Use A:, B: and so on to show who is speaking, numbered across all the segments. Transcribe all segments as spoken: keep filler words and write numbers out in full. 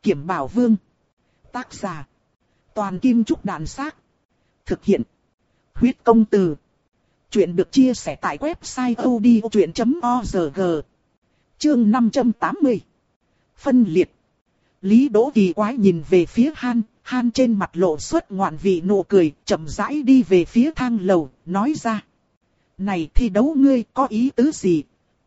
A: Kiểm Bảo Vương. Tác giả. Toàn Kim Trúc Đàn Xác. Thực hiện. Huyết Công Từ. Chuyện được chia sẻ tại website odchuyện chấm org. Chương năm trăm tám mươi. Phân liệt. Lý Đỗ kỳ quái nhìn về phía Han, Han trên mặt lộ xuất ngoạn vị nụ cười, chậm rãi đi về phía thang lầu, nói ra. Này thi đấu ngươi có ý tứ gì?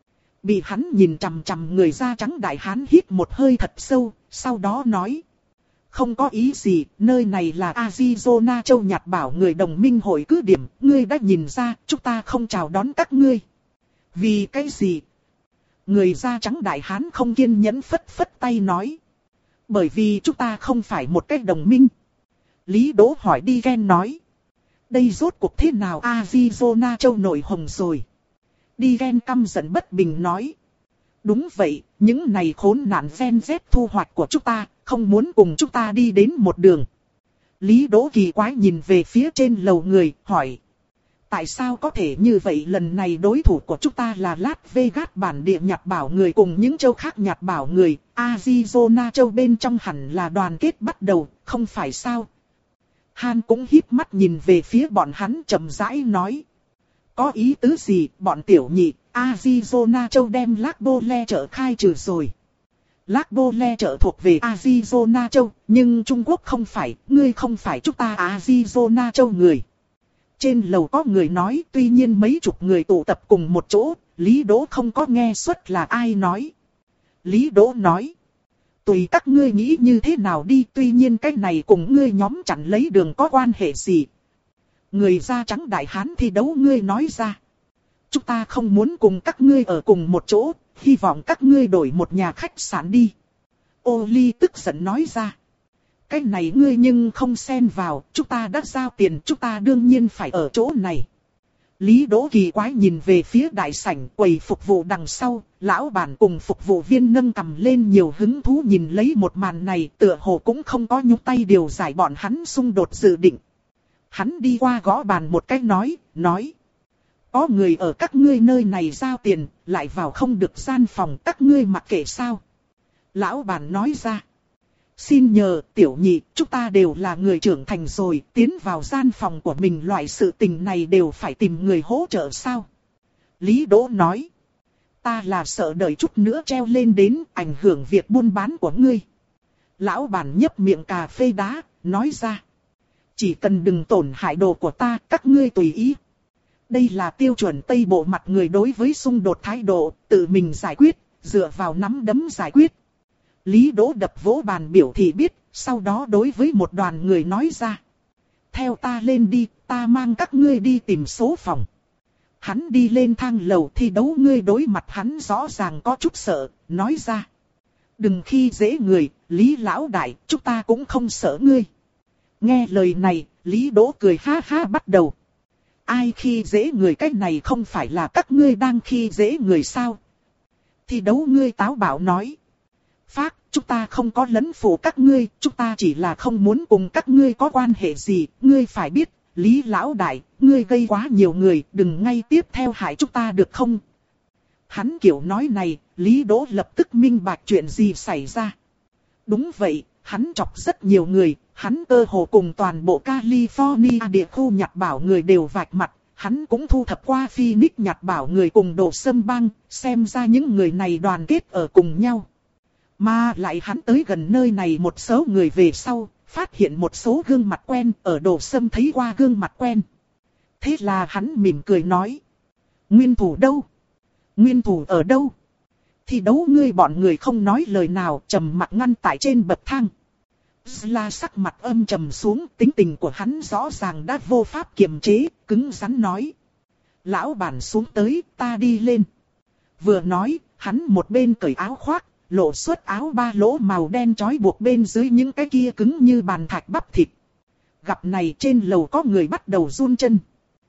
A: Bị hắn nhìn chằm chằm người da trắng đại hán hít một hơi thật sâu, sau đó nói. Không có ý gì, nơi này là Arizona châu nhặt bảo người đồng minh hội cứ điểm, ngươi đã nhìn ra, chúng ta không chào đón các ngươi. Vì cái gì? Người da trắng đại hán không kiên nhẫn phất phất tay nói. Bởi vì chúng ta không phải một cái đồng minh. Lý Đỗ hỏi đi ghen nói. Đây rốt cuộc thế nào Arizona châu nổi hồng rồi. Đi ghen căm giận bất bình nói. Đúng vậy, những này khốn nạn Gen Z thu hoạch của chúng ta, không muốn cùng chúng ta đi đến một đường. Lý Đỗ kỳ quái nhìn về phía trên lầu người, hỏi. Tại sao có thể như vậy lần này đối thủ của chúng ta là Las Vegas bản địa nhặt bảo người cùng những châu khác nhặt bảo người, Arizona châu bên trong hẳn là đoàn kết bắt đầu, không phải sao? Han cũng híp mắt nhìn về phía bọn hắn chậm rãi nói. Có ý tứ gì, bọn tiểu nhị, Arizona châu đem Lac Bole chợ khai trừ rồi. Lac Bole chợ thuộc về Arizona châu, nhưng Trung Quốc không phải, ngươi không phải chúng ta Arizona châu người. Trên lầu có người nói, tuy nhiên mấy chục người tụ tập cùng một chỗ, Lý Đỗ không có nghe suất là ai nói. Lý Đỗ nói, tùy các ngươi nghĩ như thế nào đi, tuy nhiên cái này cùng ngươi nhóm chặn lấy đường có quan hệ gì. Người da trắng đại hán thi đấu ngươi nói ra. Chúng ta không muốn cùng các ngươi ở cùng một chỗ, hy vọng các ngươi đổi một nhà khách sạn đi. Ô Ly tức giận nói ra. Cái này ngươi nhưng không xen vào, chúng ta đã giao tiền, chúng ta đương nhiên phải ở chỗ này. Lý Đỗ kỳ quái nhìn về phía đại sảnh quầy phục vụ đằng sau, lão bản cùng phục vụ viên nâng cầm lên nhiều hứng thú nhìn lấy một màn này, tựa hồ cũng không có nhúc tay điều giải bọn hắn xung đột dự định. Hắn đi qua gõ bàn một cái nói, nói. Có người ở các ngươi nơi này giao tiền, lại vào không được gian phòng các ngươi mặc kệ sao. Lão bản nói ra. Xin nhờ, tiểu nhị, chúng ta đều là người trưởng thành rồi, tiến vào gian phòng của mình loại sự tình này đều phải tìm người hỗ trợ sao? Lý Đỗ nói. Ta là sợ đợi chút nữa treo lên đến ảnh hưởng việc buôn bán của ngươi. Lão bản nhấp miệng cà phê đá, nói ra. Chỉ cần đừng tổn hại đồ của ta, các ngươi tùy ý. Đây là tiêu chuẩn Tây Bộ mặt người đối với xung đột thái độ, tự mình giải quyết, dựa vào nắm đấm giải quyết. Lý Đỗ đập vỗ bàn biểu thị biết, sau đó đối với một đoàn người nói ra. Theo ta lên đi, ta mang các ngươi đi tìm số phòng. Hắn đi lên thang lầu thi đấu ngươi đối mặt hắn rõ ràng có chút sợ, nói ra. Đừng khi dễ người, Lý Lão Đại, chúng ta cũng không sợ ngươi. Nghe lời này, Lý Đỗ cười ha ha bắt đầu. Ai khi dễ người cách này không phải là các ngươi đang khi dễ người sao? Thi đấu ngươi táo bạo nói. Phác, chúng ta không có lấn phủ các ngươi, chúng ta chỉ là không muốn cùng các ngươi có quan hệ gì, ngươi phải biết, Lý Lão Đại, ngươi gây quá nhiều người, đừng ngay tiếp theo hại chúng ta được không? Hắn kiểu nói này, Lý Đỗ lập tức minh bạch chuyện gì xảy ra. Đúng vậy, hắn chọc rất nhiều người, hắn cơ hồ cùng toàn bộ California địa khu nhặt bảo người đều vạch mặt, hắn cũng thu thập qua Phoenix nhặt bảo người cùng Đồ Sâm Bang, xem ra những người này đoàn kết ở cùng nhau. Mà lại hắn tới gần nơi này một số người về sau, phát hiện một số gương mặt quen, ở Đồ Sâm thấy qua gương mặt quen. Thế là hắn mỉm cười nói. Nguyên thủ đâu? Nguyên thủ ở đâu? Thì đấu ngươi bọn người không nói lời nào, trầm mặt ngăn tại trên bậc thang. Zla sắc mặt âm trầm xuống, tính tình của hắn rõ ràng đã vô pháp kiềm chế, cứng rắn nói. Lão bản xuống tới, ta đi lên. Vừa nói, hắn một bên cởi áo khoác, lộ xuất áo ba lỗ màu đen trói buộc bên dưới những cái kia cứng như bàn thạch bắp thịt. Gặp này trên lầu có người bắt đầu run chân.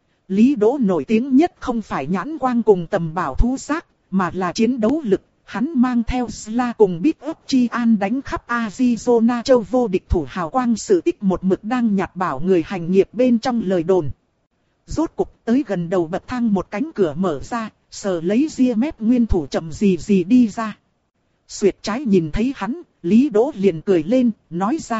A: Lý Đỗ nổi tiếng nhất không phải nhãn quang cùng tầm bảo thú xác, mà là chiến đấu lực. Hắn mang theo Sla cùng Big Up Chi An đánh khắp Arizona châu vô địch thủ hào quang sự tích một mực đang nhặt bảo người hành nghiệp bên trong lời đồn. Rốt cục tới gần đầu bậc thang một cánh cửa mở ra, sờ lấy ria mép nguyên thủ chậm gì gì đi ra. Xuyệt trái nhìn thấy hắn, Lý Đỗ liền cười lên, nói ra.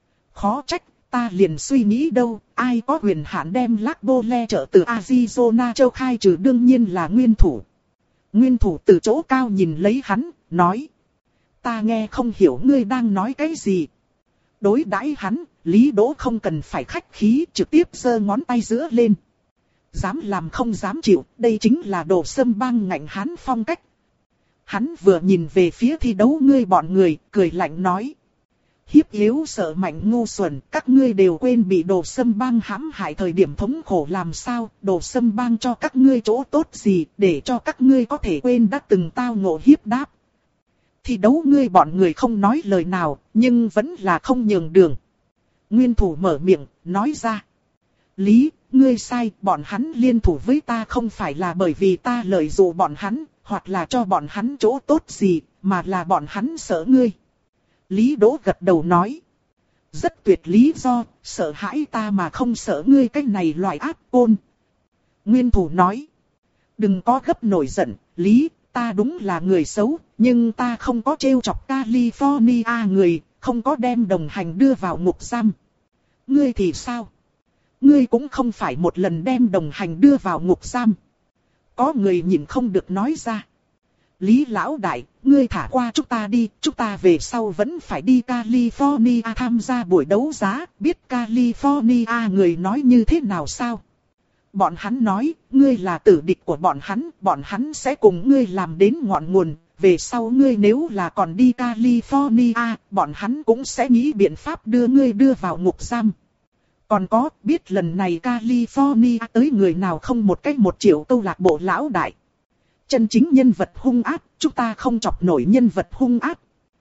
A: Khó trách, ta liền suy nghĩ đâu, ai có quyền hạn đem Lạc Bô Le trở từ Arizona châu khai trừ, đương nhiên là nguyên thủ. Nguyên thủ từ chỗ cao nhìn lấy hắn, nói. Ta nghe không hiểu ngươi đang nói cái gì. Đối đãi hắn, Lý Đỗ không cần phải khách khí, trực tiếp giơ ngón tay giữa lên. Dám làm không dám chịu, đây chính là Đồ Sâm Bang ngạnh hán phong cách. Hắn vừa nhìn về phía thi đấu ngươi bọn người, cười lạnh nói. Hiếp yếu sợ mạnh ngu xuẩn, các ngươi đều quên bị Đồ Sâm Bang hãm hại thời điểm thống khổ làm sao, Đồ Sâm Bang cho các ngươi chỗ tốt gì, để cho các ngươi có thể quên đã từng tao ngộ hiếp đáp. Thi đấu ngươi bọn người không nói lời nào, nhưng vẫn là không nhường đường. Nguyên thủ mở miệng, nói ra. Lý, ngươi sai, bọn hắn liên thủ với ta không phải là bởi vì ta lợi dụng bọn hắn, hoặc là cho bọn hắn chỗ tốt gì, mà là bọn hắn sợ ngươi. Lý Đỗ gật đầu nói. Rất tuyệt lý do, sợ hãi ta mà không sợ ngươi cái này loại ác côn. Nguyên thủ nói. Đừng có gấp nổi giận, Lý, ta đúng là người xấu, nhưng ta không có trêu chọc California người, không có đem đồng hành đưa vào ngục giam. Ngươi thì sao? Ngươi cũng không phải một lần đem đồng hành đưa vào ngục giam. Có người nhìn không được nói ra. Lý lão đại, ngươi thả qua chúng ta đi, chúng ta về sau vẫn phải đi California tham gia buổi đấu giá, biết California người nói như thế nào sao? Bọn hắn nói, ngươi là tử địch của bọn hắn, bọn hắn sẽ cùng ngươi làm đến ngọn nguồn, về sau ngươi nếu là còn đi California, bọn hắn cũng sẽ nghĩ biện pháp đưa ngươi đưa vào ngục giam. Còn có, biết lần này California tới người nào không một cách một triệu câu lạc bộ lão đại. Chân chính nhân vật hung ác, chúng ta không chọc nổi nhân vật hung ác.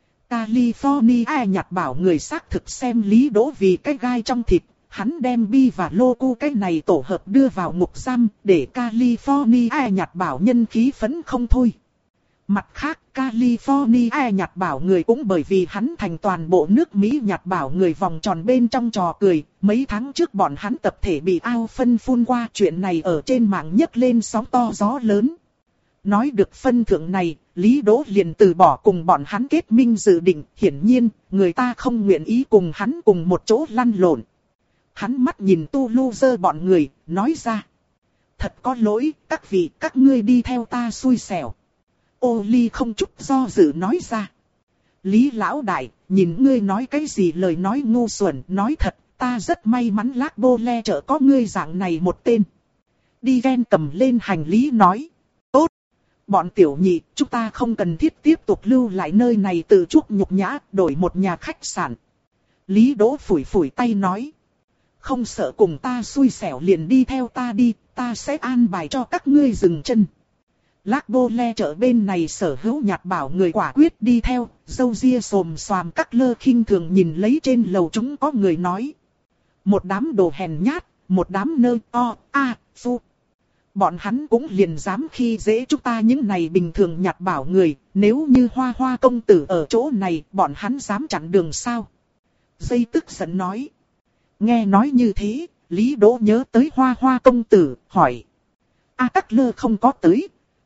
A: California nhặt bảo người xác thực xem Lý Đỗ vì cái gai trong thịt, hắn đem Bi và Locu cái này tổ hợp đưa vào ngục giam, để California nhặt bảo nhân khí phấn không thôi. Mặt khác, California nhặt bảo người cũng bởi vì hắn thành toàn bộ nước Mỹ nhặt bảo người vòng tròn bên trong trò cười. Mấy tháng trước bọn hắn tập thể bị ao phân phun qua, chuyện này ở trên mạng nhấc lên sóng to gió lớn. Nói được phân thượng này, Lý Đỗ liền từ bỏ cùng bọn hắn kết minh dự định, hiển nhiên, người ta không nguyện ý cùng hắn cùng một chỗ lăn lộn. Hắn mắt nhìn tu loser bọn người, nói ra. Thật có lỗi, các vị, các ngươi đi theo ta xui xẻo. Ô Ly không chút do dự nói ra. Lý lão đại, nhìn ngươi nói cái gì lời nói ngu xuẩn, nói thật, ta rất may mắn Lạc Bô Le chợ có ngươi dạng này một tên. Đi ven cầm lên hành lý nói. Tốt, bọn tiểu nhị, chúng ta không cần thiết tiếp tục lưu lại nơi này tự chuốc nhục nhã, đổi một nhà khách sạn. Lý Đỗ phủi phủi tay nói. Không sợ cùng ta xui xẻo liền đi theo ta đi, ta sẽ an bài cho các ngươi dừng chân. Lạc Bô Le chợ bên này sở hữu nhặt bảo người quả quyết đi theo, dâu ria xồm xoàm các lơ khinh thường nhìn lấy trên lầu chúng có người nói. Một đám đồ hèn nhát, một đám nơ o, a, phu. Bọn hắn cũng liền dám khi dễ chúng ta những này bình thường nhặt bảo người, nếu như Hoa Hoa công tử ở chỗ này, bọn hắn dám chặn đường sao? Dây tức giận nói. Nghe nói như thế, Lý Đỗ nhớ tới Hoa Hoa công tử, hỏi. A Tắc Lơ không có tới.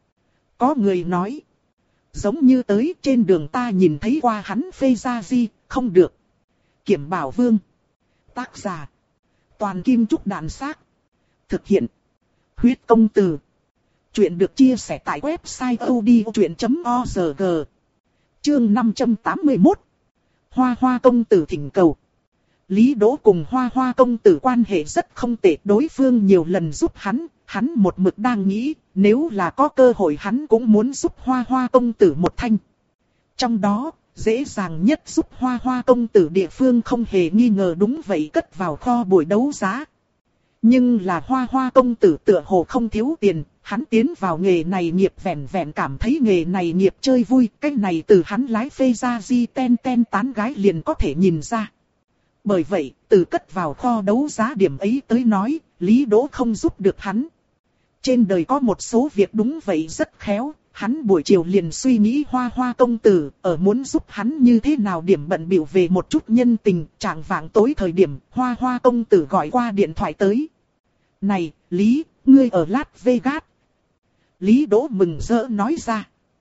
A: Có người nói. Giống như tới trên đường ta nhìn thấy qua hắn phê ra gì, không được. Kiểm Bảo Vương. Tác giả. Toàn Kim Trúc Đàn Xác. Thực hiện. Huyết Công Từ. Chuyện được chia sẻ tại website odchuyện chấm org. Chương năm trăm tám mươi mốt. Hoa Hoa công tử thỉnh cầu. Lý Đỗ cùng Hoa Hoa công tử quan hệ rất không tệ, đối phương nhiều lần giúp hắn, hắn một mực đang nghĩ, nếu là có cơ hội hắn cũng muốn giúp Hoa Hoa công tử một thanh. Trong đó, dễ dàng nhất giúp Hoa Hoa công tử địa phương không hề nghi ngờ đúng vậy cất vào kho buổi đấu giá. Nhưng là Hoa Hoa công tử tựa hồ không thiếu tiền, hắn tiến vào nghề này nghiệp vẹn vẹn cảm thấy nghề này nghiệp chơi vui, cái này từ hắn lái phê ra di ten ten tán gái liền có thể nhìn ra. Bởi vậy, từ cất vào kho đấu giá điểm ấy tới nói, Lý Đỗ không giúp được hắn. Trên đời có một số việc đúng vậy rất khéo, hắn buổi chiều liền suy nghĩ Hoa Hoa công tử, ở muốn giúp hắn như thế nào điểm bận bịu về một chút nhân tình, trạng vạng tối thời điểm, Hoa Hoa công tử gọi qua điện thoại tới. Này, Lý, ngươi ở Las Vegas. Lý Đỗ mừng rỡ nói ra.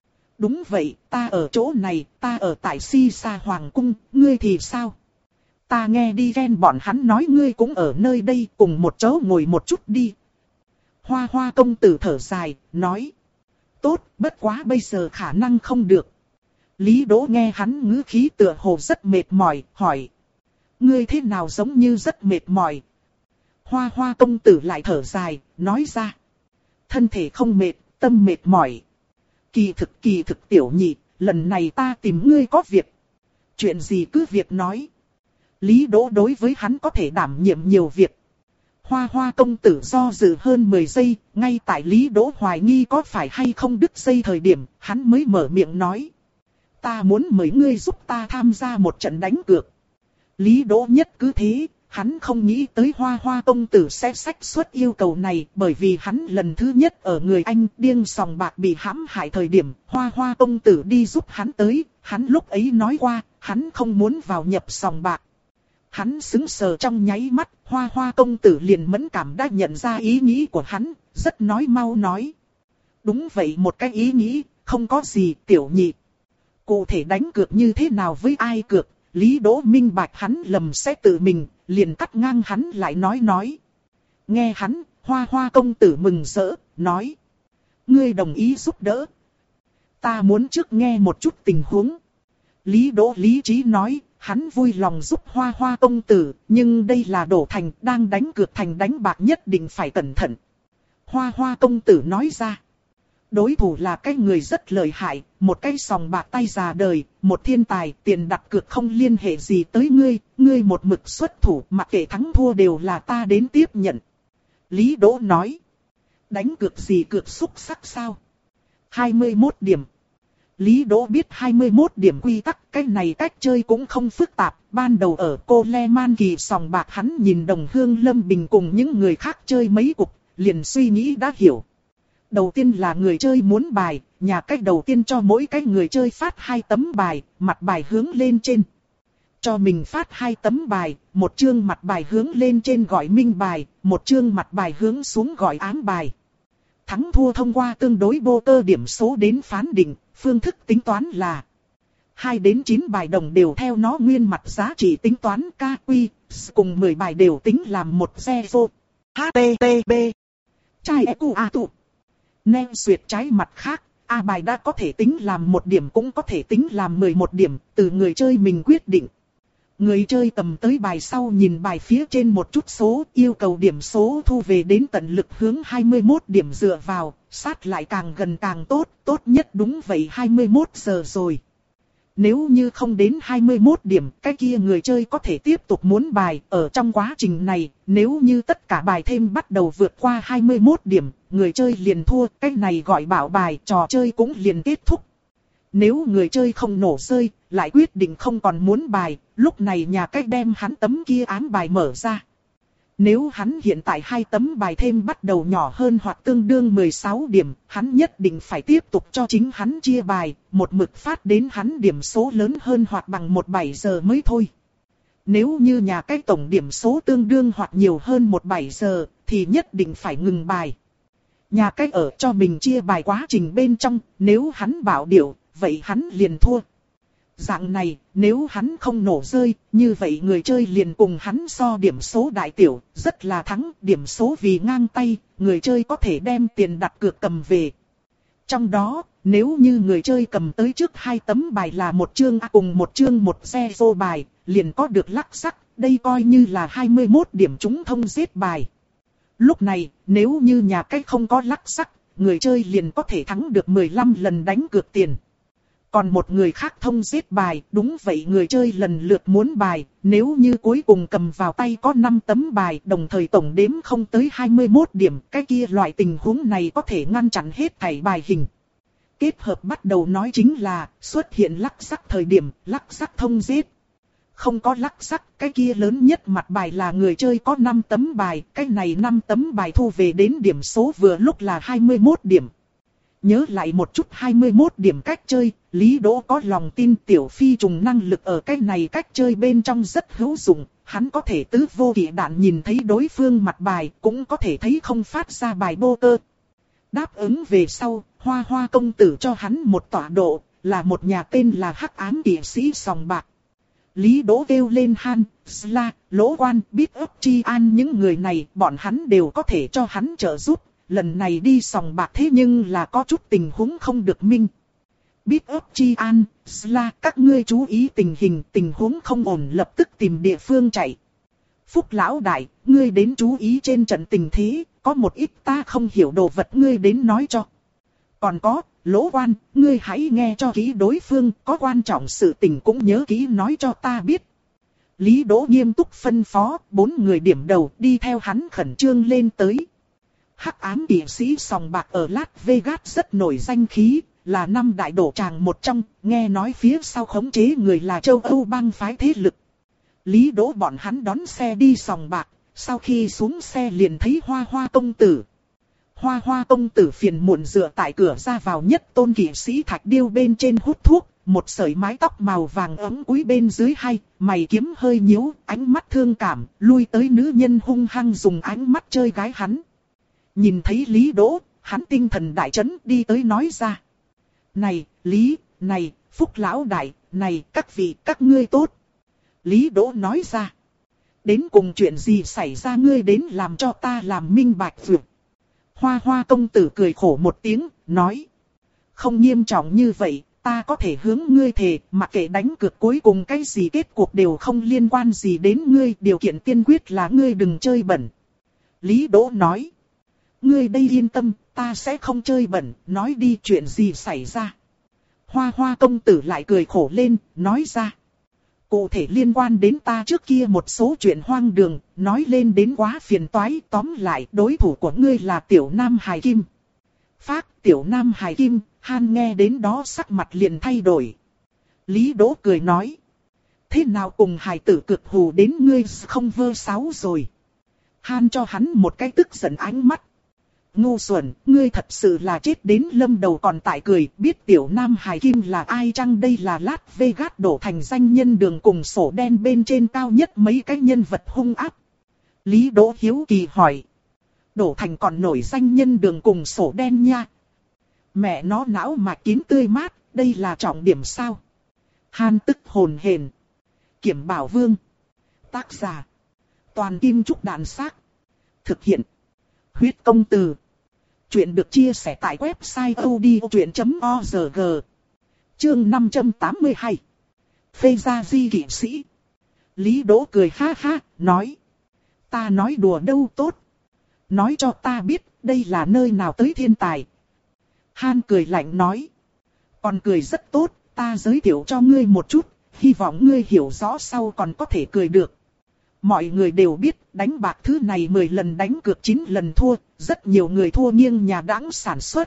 A: Đúng vậy, ta ở chỗ này, ta ở tại Si Sa Hoàng Cung, ngươi thì sao? Ta nghe đi ven bọn hắn nói ngươi cũng ở nơi đây, cùng một chỗ ngồi một chút đi. Hoa Hoa công tử thở dài, nói. Tốt, bất quá bây giờ khả năng không được. Lý Đỗ nghe hắn ngữ khí tựa hồ rất mệt mỏi, hỏi. Ngươi thế nào giống như rất mệt mỏi? Hoa Hoa công tử lại thở dài, nói ra. Thân thể không mệt, tâm mệt mỏi. Kỳ thực kỳ thực tiểu nhị, lần này ta tìm ngươi có việc. Chuyện gì cứ việc nói. Lý Đỗ đối với hắn có thể đảm nhiệm nhiều việc. Hoa Hoa công tử do dự hơn mười giây, ngay tại Lý Đỗ hoài nghi có phải hay không đứt dây thời điểm, hắn mới mở miệng nói. Ta muốn mời ngươi giúp ta tham gia một trận đánh cược. Lý Đỗ nhất cứ thế, hắn không nghĩ tới Hoa Hoa công tử sẽ xách xuất yêu cầu này, bởi vì hắn lần thứ nhất ở người Anh điên sòng bạc bị hãm hại thời điểm, Hoa Hoa công tử đi giúp hắn tới, hắn lúc ấy nói qua, hắn không muốn vào nhập sòng bạc. Hắn sững sờ trong nháy mắt, Hoa Hoa công tử liền mẫn cảm đã nhận ra ý nghĩ của hắn, rất nói mau nói. Đúng vậy, một cái ý nghĩ, không có gì tiểu nhị. Cụ thể đánh cược như thế nào với ai cược, Lý Đỗ minh bạch hắn lầm sẽ tự mình, liền cắt ngang hắn lại nói nói. Nghe hắn, Hoa Hoa công tử mừng rỡ, nói. Ngươi đồng ý giúp đỡ. Ta muốn trước nghe một chút tình huống. Lý Đỗ lý trí nói, hắn vui lòng giúp Hoa Hoa công tử, nhưng đây là đổ thành, đang đánh cược thành đánh bạc nhất định phải cẩn thận. Hoa Hoa công tử nói ra. Đối thủ là cái người rất lợi hại, một cái sòng bạc tay già đời, một thiên tài, tiền đặt cược không liên hệ gì tới ngươi, ngươi một mực xuất thủ, mặc kệ thắng thua đều là ta đến tiếp nhận. Lý Đỗ nói. Đánh cược gì cược xúc sắc sao? hai mươi mốt điểm. Lý Đỗ biết hai mươi mốt điểm quy tắc, cái này cách chơi cũng không phức tạp. Ban đầu ở Cô Le Man Kỳ sòng bạc hắn nhìn Đồng Hương Lâm Bình cùng những người khác chơi mấy cục, liền suy nghĩ đã hiểu. Đầu tiên là người chơi muốn bài, nhà cách đầu tiên cho mỗi cái người chơi phát hai tấm bài, mặt bài hướng lên trên. Cho mình phát hai tấm bài, một chương mặt bài hướng lên trên gọi minh bài, một chương mặt bài hướng xuống gọi ám bài. Thắng thua thông qua tương đối bô cơ điểm số đến phán định, phương thức tính toán là hai đến chín bài đồng đều theo nó nguyên mặt giá trị tính toán K Q, cùng mười bài đều tính làm một zero. H T T B Chai E Q A tụ Nên duyệt trái mặt khác, A bài đã có thể tính làm một điểm cũng có thể tính làm mười một điểm, từ người chơi mình quyết định. Người chơi cầm tới bài sau nhìn bài phía trên một chút số, yêu cầu điểm số thu về đến tận lực hướng hai mươi mốt điểm dựa vào, sát lại càng gần càng tốt, tốt nhất đúng vậy hai mươi mốt giờ rồi. Nếu như không đến hai mươi mốt điểm, cái kia người chơi có thể tiếp tục muốn bài, ở trong quá trình này, nếu như tất cả bài thêm bắt đầu vượt qua hai mươi mốt điểm, người chơi liền thua, cái này gọi bảo bài, trò chơi cũng liền kết thúc. Nếu người chơi không nổ rơi, lại quyết định không còn muốn bài, lúc này nhà cách đem hắn tấm kia ám bài mở ra. Nếu hắn hiện tại hai tấm bài thêm bắt đầu nhỏ hơn hoặc tương đương mười sáu điểm, hắn nhất định phải tiếp tục cho chính hắn chia bài, một mực phát đến hắn điểm số lớn hơn hoặc bằng một bảy giờ mới thôi. Nếu như nhà cách tổng điểm số tương đương hoặc nhiều hơn một bảy giờ, thì nhất định phải ngừng bài. Nhà cách ở cho mình chia bài quá trình bên trong, nếu hắn bảo điệu, vậy hắn liền thua. Dạng này, nếu hắn không nổ rơi, như vậy người chơi liền cùng hắn so điểm số đại tiểu, rất là thắng, điểm số vì ngang tay, người chơi có thể đem tiền đặt cược cầm về. Trong đó, nếu như người chơi cầm tới trước hai tấm bài là một chương A cùng một chương một xe vô bài, liền có được lắc sắc, đây coi như là hai mươi mốt điểm trúng thông giết bài. Lúc này, nếu như nhà cách không có lắc sắc, người chơi liền có thể thắng được mười lăm lần đánh cược tiền. Còn một người khác thông giết bài, đúng vậy người chơi lần lượt muốn bài, nếu như cuối cùng cầm vào tay có năm tấm bài, đồng thời tổng đếm không tới hai mươi mốt điểm, cái kia loại tình huống này có thể ngăn chặn hết thảy bài hình. Kết hợp bắt đầu nói chính là, xuất hiện lắc sắc thời điểm, lắc sắc thông giết. Không có lắc sắc, cái kia lớn nhất mặt bài là người chơi có năm tấm bài, cái này năm tấm bài thu về đến điểm số vừa lúc là hai mươi mốt điểm. Nhớ lại một chút hai mươi mốt điểm cách chơi, Lý Đỗ có lòng tin Tiểu Phi trùng năng lực ở cái này cách chơi bên trong rất hữu dụng, hắn có thể tứ vô kỵ đạn nhìn thấy đối phương mặt bài, cũng có thể thấy không phát ra bài bô cơ. Đáp ứng về sau, Hoa Hoa công tử cho hắn một tọa độ, là một nhà tên là Hắc Ám Kỵ Sĩ sòng bạc. Lý Đỗ kêu lên Han, Sla, Lỗ Quan, Biết ấp Chi An những người này, bọn hắn đều có thể cho hắn trợ giúp. Lần này đi sòng bạc thế nhưng là có chút tình huống không được minh. Biết ấp Chi An, Sla, các ngươi chú ý tình hình, tình huống không ổn lập tức tìm địa phương chạy. Phúc lão đại, ngươi đến chú ý trên trận tình thế, có một ít ta không hiểu đồ vật ngươi đến nói cho. Còn có, Lỗ Quan, ngươi hãy nghe cho kỹ đối phương, có quan trọng sự tình cũng nhớ kỹ nói cho ta biết. Lý Đỗ nghiêm túc phân phó, bốn người điểm đầu đi theo hắn khẩn trương lên tới. Hắc Ám Kỵ Sĩ sòng bạc ở Las Vegas rất nổi danh khí, là năm đại đổ tràng một trong, nghe nói phía sau khống chế người là châu Âu bang phái thế lực. Lý Đỗ bọn hắn đón xe đi sòng bạc, sau khi xuống xe liền thấy Hoa Hoa công tử. Hoa Hoa công tử phiền muộn dựa tại cửa ra vào nhất tôn kỵ sĩ thạch điêu bên trên hút thuốc, một sợi mái tóc màu vàng ấm cúi bên dưới hay, mày kiếm hơi nhíu, ánh mắt thương cảm, lui tới nữ nhân hung hăng dùng ánh mắt chơi gái hắn. Nhìn thấy Lý Đỗ, hắn tinh thần đại chấn đi tới nói ra. Này, Lý, này, Phúc lão đại, này, các vị, các ngươi tốt. Lý Đỗ nói ra. Đến cùng chuyện gì xảy ra ngươi đến làm cho ta làm minh bạch vượt. Hoa Hoa công tử cười khổ một tiếng, nói. Không nghiêm trọng như vậy, ta có thể hướng ngươi thề, mặc kệ đánh cược cuối cùng cái gì kết cuộc đều không liên quan gì đến ngươi, điều kiện tiên quyết là ngươi đừng chơi bẩn. Lý Đỗ nói. Ngươi đây yên tâm, ta sẽ không chơi bẩn, nói đi chuyện gì xảy ra. Hoa Hoa công tử lại cười khổ lên, nói ra. Cụ thể liên quan đến ta trước kia một số chuyện hoang đường, nói lên đến quá phiền toái, tóm lại đối thủ của ngươi là Tiểu Nam Hải Kim. Phác Tiểu Nam Hải Kim, Han nghe đến đó sắc mặt liền thay đổi. Lý Đỗ cười nói. Thế nào cùng hải tử cực hù đến ngươi không vơ sáo rồi. Han cho hắn một cái tức giận ánh mắt. Ngu xuẩn, ngươi thật sự là chết đến lâm đầu còn tại cười, biết Tiểu Nam Hải Kim là ai chăng? Đây là Las Vegas đổ thành danh nhân đường cùng sổ đen bên trên cao nhất mấy cái nhân vật hung ác. Lý Đỗ hiếu kỳ hỏi. Đổ thành còn nổi danh nhân đường cùng sổ đen nha. Mẹ nó não mạch kín tươi mát, đây là trọng điểm sao? Han tức hồn hển. Kiểm Bảo Vương. Tác giả. Toàn Kim Trúc Đàn Xác. Thực hiện. Huyết Công Từ. Chuyện được chia sẻ tại website odchuyện chấm org. Chương năm trăm tám mươi hai. Phê gia di kỵ sĩ. Lý Đỗ cười ha ha, nói. Ta nói đùa đâu tốt. Nói cho ta biết, đây là nơi nào tới thiên tài. Han cười lạnh nói. Còn cười rất tốt, ta giới thiệu cho ngươi một chút, hy vọng ngươi hiểu rõ sau còn có thể cười được. Mọi người đều biết, đánh bạc thứ này mười lần đánh cược chín lần thua, rất nhiều người thua nghiêng nhà đãng sản xuất.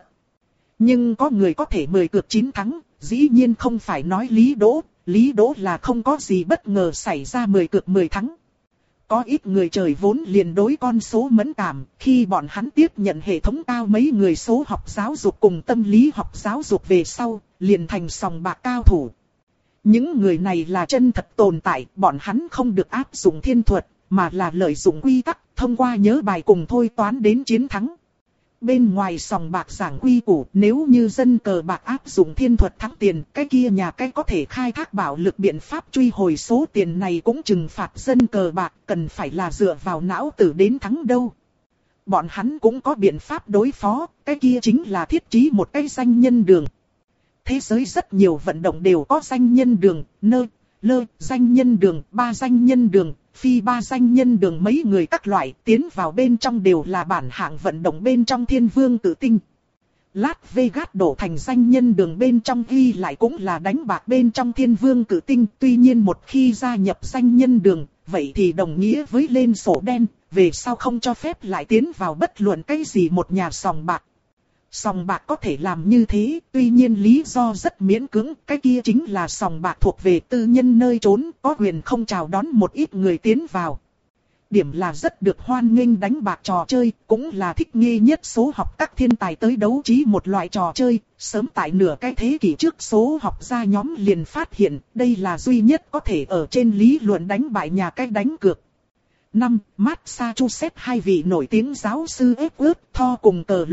A: Nhưng có người có thể mười cược chín thắng, dĩ nhiên không phải nói Lý Đỗ, Lý Đỗ là không có gì bất ngờ xảy ra mười cược mười thắng. Có ít người trời vốn liền đối con số mẫn cảm, khi bọn hắn tiếp nhận hệ thống cao mấy người số học giáo dục cùng tâm lý học giáo dục về sau, liền thành sòng bạc cao thủ. Những người này là chân thật tồn tại, bọn hắn không được áp dụng thiên thuật, mà là lợi dụng quy tắc, thông qua nhớ bài cùng thôi toán đến chiến thắng. Bên ngoài sòng bạc giảng quy củ, nếu như dân cờ bạc áp dụng thiên thuật thắng tiền, cái kia nhà cái có thể khai thác bạo lực biện pháp truy hồi số tiền này cũng trừng phạt dân cờ bạc, cần phải là dựa vào não tử đến thắng đâu. Bọn hắn cũng có biện pháp đối phó, cái kia chính là thiết trí một cái danh nhân đường. Thế giới rất nhiều vận động đều có danh nhân đường, nơ, lơ, danh nhân đường, ba danh nhân đường, phi ba danh nhân đường mấy người các loại tiến vào bên trong đều là bản hạng vận động bên trong thiên vương tự tinh. Las Vegas đổ thành danh nhân đường bên trong ghi lại cũng là đánh bạc bên trong thiên vương cử tinh. Tuy nhiên một khi gia nhập danh nhân đường, vậy thì đồng nghĩa với lên sổ đen, về sau không cho phép lại tiến vào bất luận cái gì một nhà sòng bạc. Sòng bạc có thể làm như thế, tuy nhiên lý do rất miễn cưỡng, cái kia chính là sòng bạc thuộc về tư nhân nơi trốn, có quyền không chào đón một ít người tiến vào. Điểm là rất được hoan nghênh đánh bạc trò chơi, cũng là thích nghi nhất số học các thiên tài tới đấu trí một loại trò chơi, sớm tại nửa cái thế kỷ trước số học gia nhóm liền phát hiện, đây là duy nhất có thể ở trên lý luận đánh bại nhà cái đánh cược. Năm, Massachusetts hai vị nổi tiếng giáo sư Edward Thor cùng cờ lốt,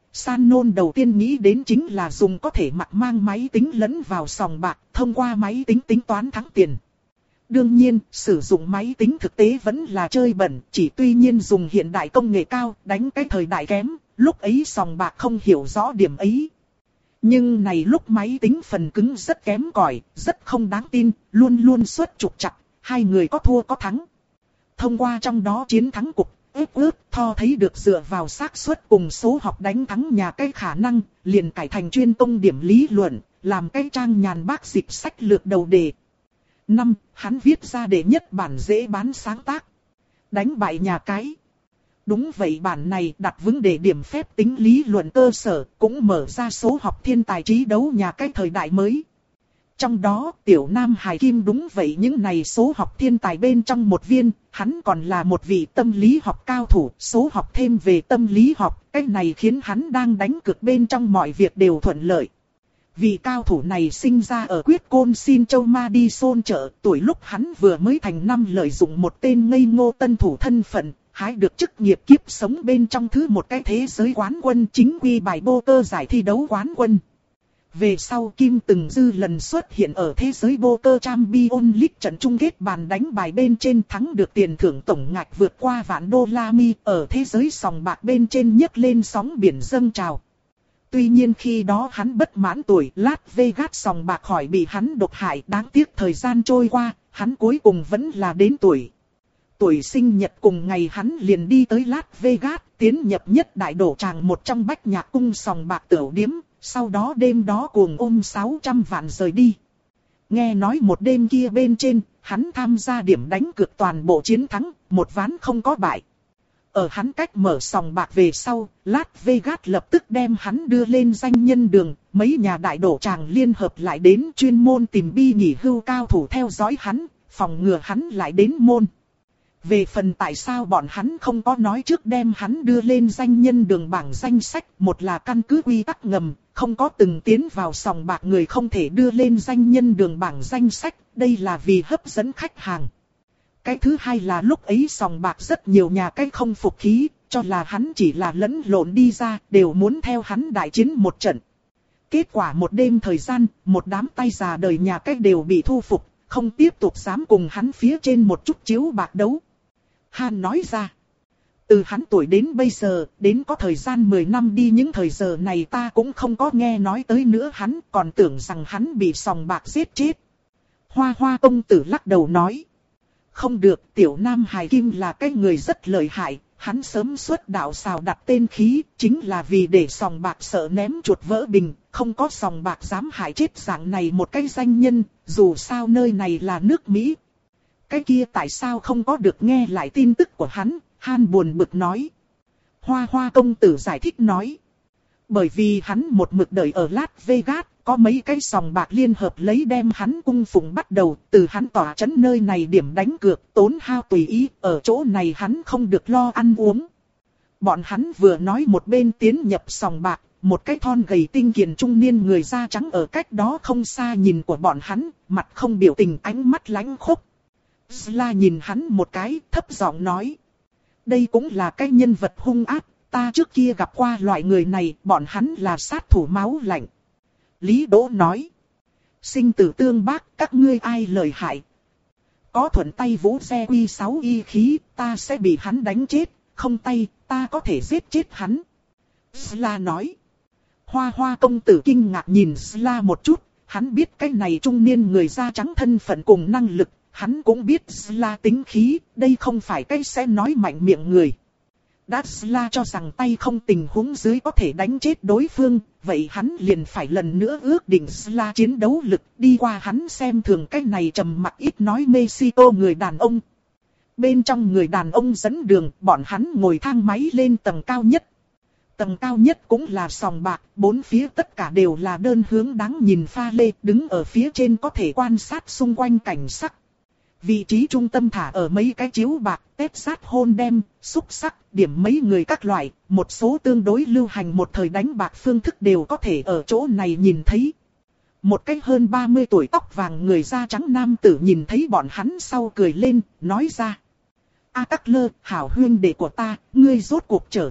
A: San nôn đầu tiên nghĩ đến chính là dùng có thể mặc mang máy tính lẫn vào sòng bạc, thông qua máy tính tính toán thắng tiền. Đương nhiên, sử dụng máy tính thực tế vẫn là chơi bẩn, chỉ tuy nhiên dùng hiện đại công nghệ cao, đánh cái thời đại kém, lúc ấy sòng bạc không hiểu rõ điểm ấy. Nhưng này lúc máy tính phần cứng rất kém cỏi, rất không đáng tin, luôn luôn xuất trục trặc, hai người có thua có thắng. Thông qua trong đó chiến thắng cục, ước ước, Tho thấy được dựa vào xác suất cùng số học đánh thắng nhà cái khả năng, liền cải thành chuyên công điểm lý luận, làm cái trang nhàn bác dịch sách lược đầu đề. Năm, hắn viết ra đệ nhất bản dễ bán sáng tác. Đánh bại nhà cái. Đúng vậy, bản này đặt vững để điểm phép tính lý luận cơ sở, cũng mở ra số học thiên tài trí đấu nhà cái thời đại mới. Trong đó, tiểu nam hài Kim đúng vậy những này số học thiên tài bên trong một viên, hắn còn là một vị tâm lý học cao thủ, số học thêm về tâm lý học, cái này khiến hắn đang đánh cược bên trong mọi việc đều thuận lợi. Vị cao thủ này sinh ra ở Quyết Côn Xin Châu Madison chợ, tuổi lúc hắn vừa mới thành năm lợi dụng một tên ngây ngô tân thủ thân phận, hái được chức nghiệp kiếp sống bên trong thứ một cái thế giới quán quân chính quy bài poker giải thi đấu quán quân. Về sau Kim từng dư lần xuất hiện ở thế giới poker Champions League trận chung kết bàn đánh bài bên trên, thắng được tiền thưởng tổng ngạch vượt qua vạn đô la Mi, ở thế giới sòng bạc bên trên nhấc lên sóng biển dâng trào. Tuy nhiên khi đó hắn bất mãn tuổi, Las Vegas sòng bạc khỏi bị hắn độc hại, đáng tiếc thời gian trôi qua, hắn cuối cùng vẫn là đến tuổi. Tuổi sinh nhật cùng ngày hắn liền đi tới Las Vegas, tiến nhập nhất đại đổ tràng một trong bách nhạc cung sòng bạc tửu điếm, sau đó đêm đó cuồng ôm sáu trăm vạn rời đi. Nghe nói một đêm kia bên trên, hắn tham gia điểm đánh cược toàn bộ chiến thắng, một ván không có bại. Ở hắn cách mở sòng bạc về sau, Las Vegas lập tức đem hắn đưa lên danh nhân đường, mấy nhà đại đổ tràng liên hợp lại đến chuyên môn tìm bi nghỉ hưu cao thủ theo dõi hắn, phòng ngừa hắn lại đến môn. Về phần tại sao bọn hắn không có nói trước đem hắn đưa lên danh nhân đường bảng danh sách, một là căn cứ quy tắc ngầm, không có từng tiến vào sòng bạc người không thể đưa lên danh nhân đường bảng danh sách, đây là vì hấp dẫn khách hàng. Cái thứ hai là lúc ấy sòng bạc rất nhiều nhà cái không phục khí, cho là hắn chỉ là lẫn lộn đi ra, đều muốn theo hắn đại chiến một trận. Kết quả một đêm thời gian, một đám tay già đời nhà cái đều bị thu phục, không tiếp tục dám cùng hắn phía trên một chút chiếu bạc đấu. Han nói ra, từ hắn tuổi đến bây giờ, đến có thời gian mười năm đi, những thời giờ này ta cũng không có nghe nói tới nữa, hắn còn tưởng rằng hắn bị sòng bạc giết chết. Hoa Hoa công tử lắc đầu nói, không được, tiểu nam hài Kim là cái người rất lợi hại, hắn sớm xuất đạo xào đặt tên khí, chính là vì để sòng bạc sợ ném chuột vỡ bình, không có sòng bạc dám hại chết dạng này một cái danh nhân, dù sao nơi này là nước Mỹ. Cái kia tại sao không có được nghe lại tin tức của hắn, Han buồn bực nói. Hoa Hoa công tử giải thích nói, bởi vì hắn một mực đợi ở Las Vegas, có mấy cái sòng bạc liên hợp lấy đem hắn cung phụng bắt đầu, từ hắn tỏa trấn nơi này điểm đánh cược, tốn hao tùy ý, ở chỗ này hắn không được lo ăn uống. Bọn hắn vừa nói một bên tiến nhập sòng bạc, một cái thon gầy tinh kiền trung niên người da trắng ở cách đó không xa nhìn của bọn hắn, mặt không biểu tình, ánh mắt lãnh khốc. Sla nhìn hắn một cái, thấp giọng nói, đây cũng là cái nhân vật hung ác, ta trước kia gặp qua loại người này, bọn hắn là sát thủ máu lạnh. Lý Đỗ nói, sinh tử tương bác, các ngươi ai lợi hại. Có thuận tay vũ xe quy sáu y khí, ta sẽ bị hắn đánh chết, không tay, ta có thể giết chết hắn. Sla nói, Hoa Hoa công tử kinh ngạc nhìn Sla một chút, hắn biết cái này trung niên người da trắng thân phận cùng năng lực, hắn cũng biết Sla tính khí, đây không phải cái sẽ nói mạnh miệng người. Đã Sla cho rằng tay không tình huống dưới có thể đánh chết đối phương, vậy hắn liền phải lần nữa ước định Sla chiến đấu lực, đi qua hắn xem thường cái này trầm mặc ít nói Mexico người đàn ông. Bên trong người đàn ông dẫn đường, bọn hắn ngồi thang máy lên tầng cao nhất. Tầng cao nhất cũng là sòng bạc, bốn phía tất cả đều là đơn hướng đáng nhìn pha lê, đứng ở phía trên có thể quan sát xung quanh cảnh sắc. Vị trí trung tâm thả ở mấy cái chiếu bạc, tép sát hôn đem, xúc sắc, điểm mấy người các loại, một số tương đối lưu hành một thời đánh bạc phương thức đều có thể ở chỗ này nhìn thấy. Một cái hơn ba mươi tuổi tóc vàng người da trắng nam tử nhìn thấy bọn hắn sau cười lên, nói ra. A Các Lơ, hảo huynh đệ của ta, ngươi rốt cuộc trở về,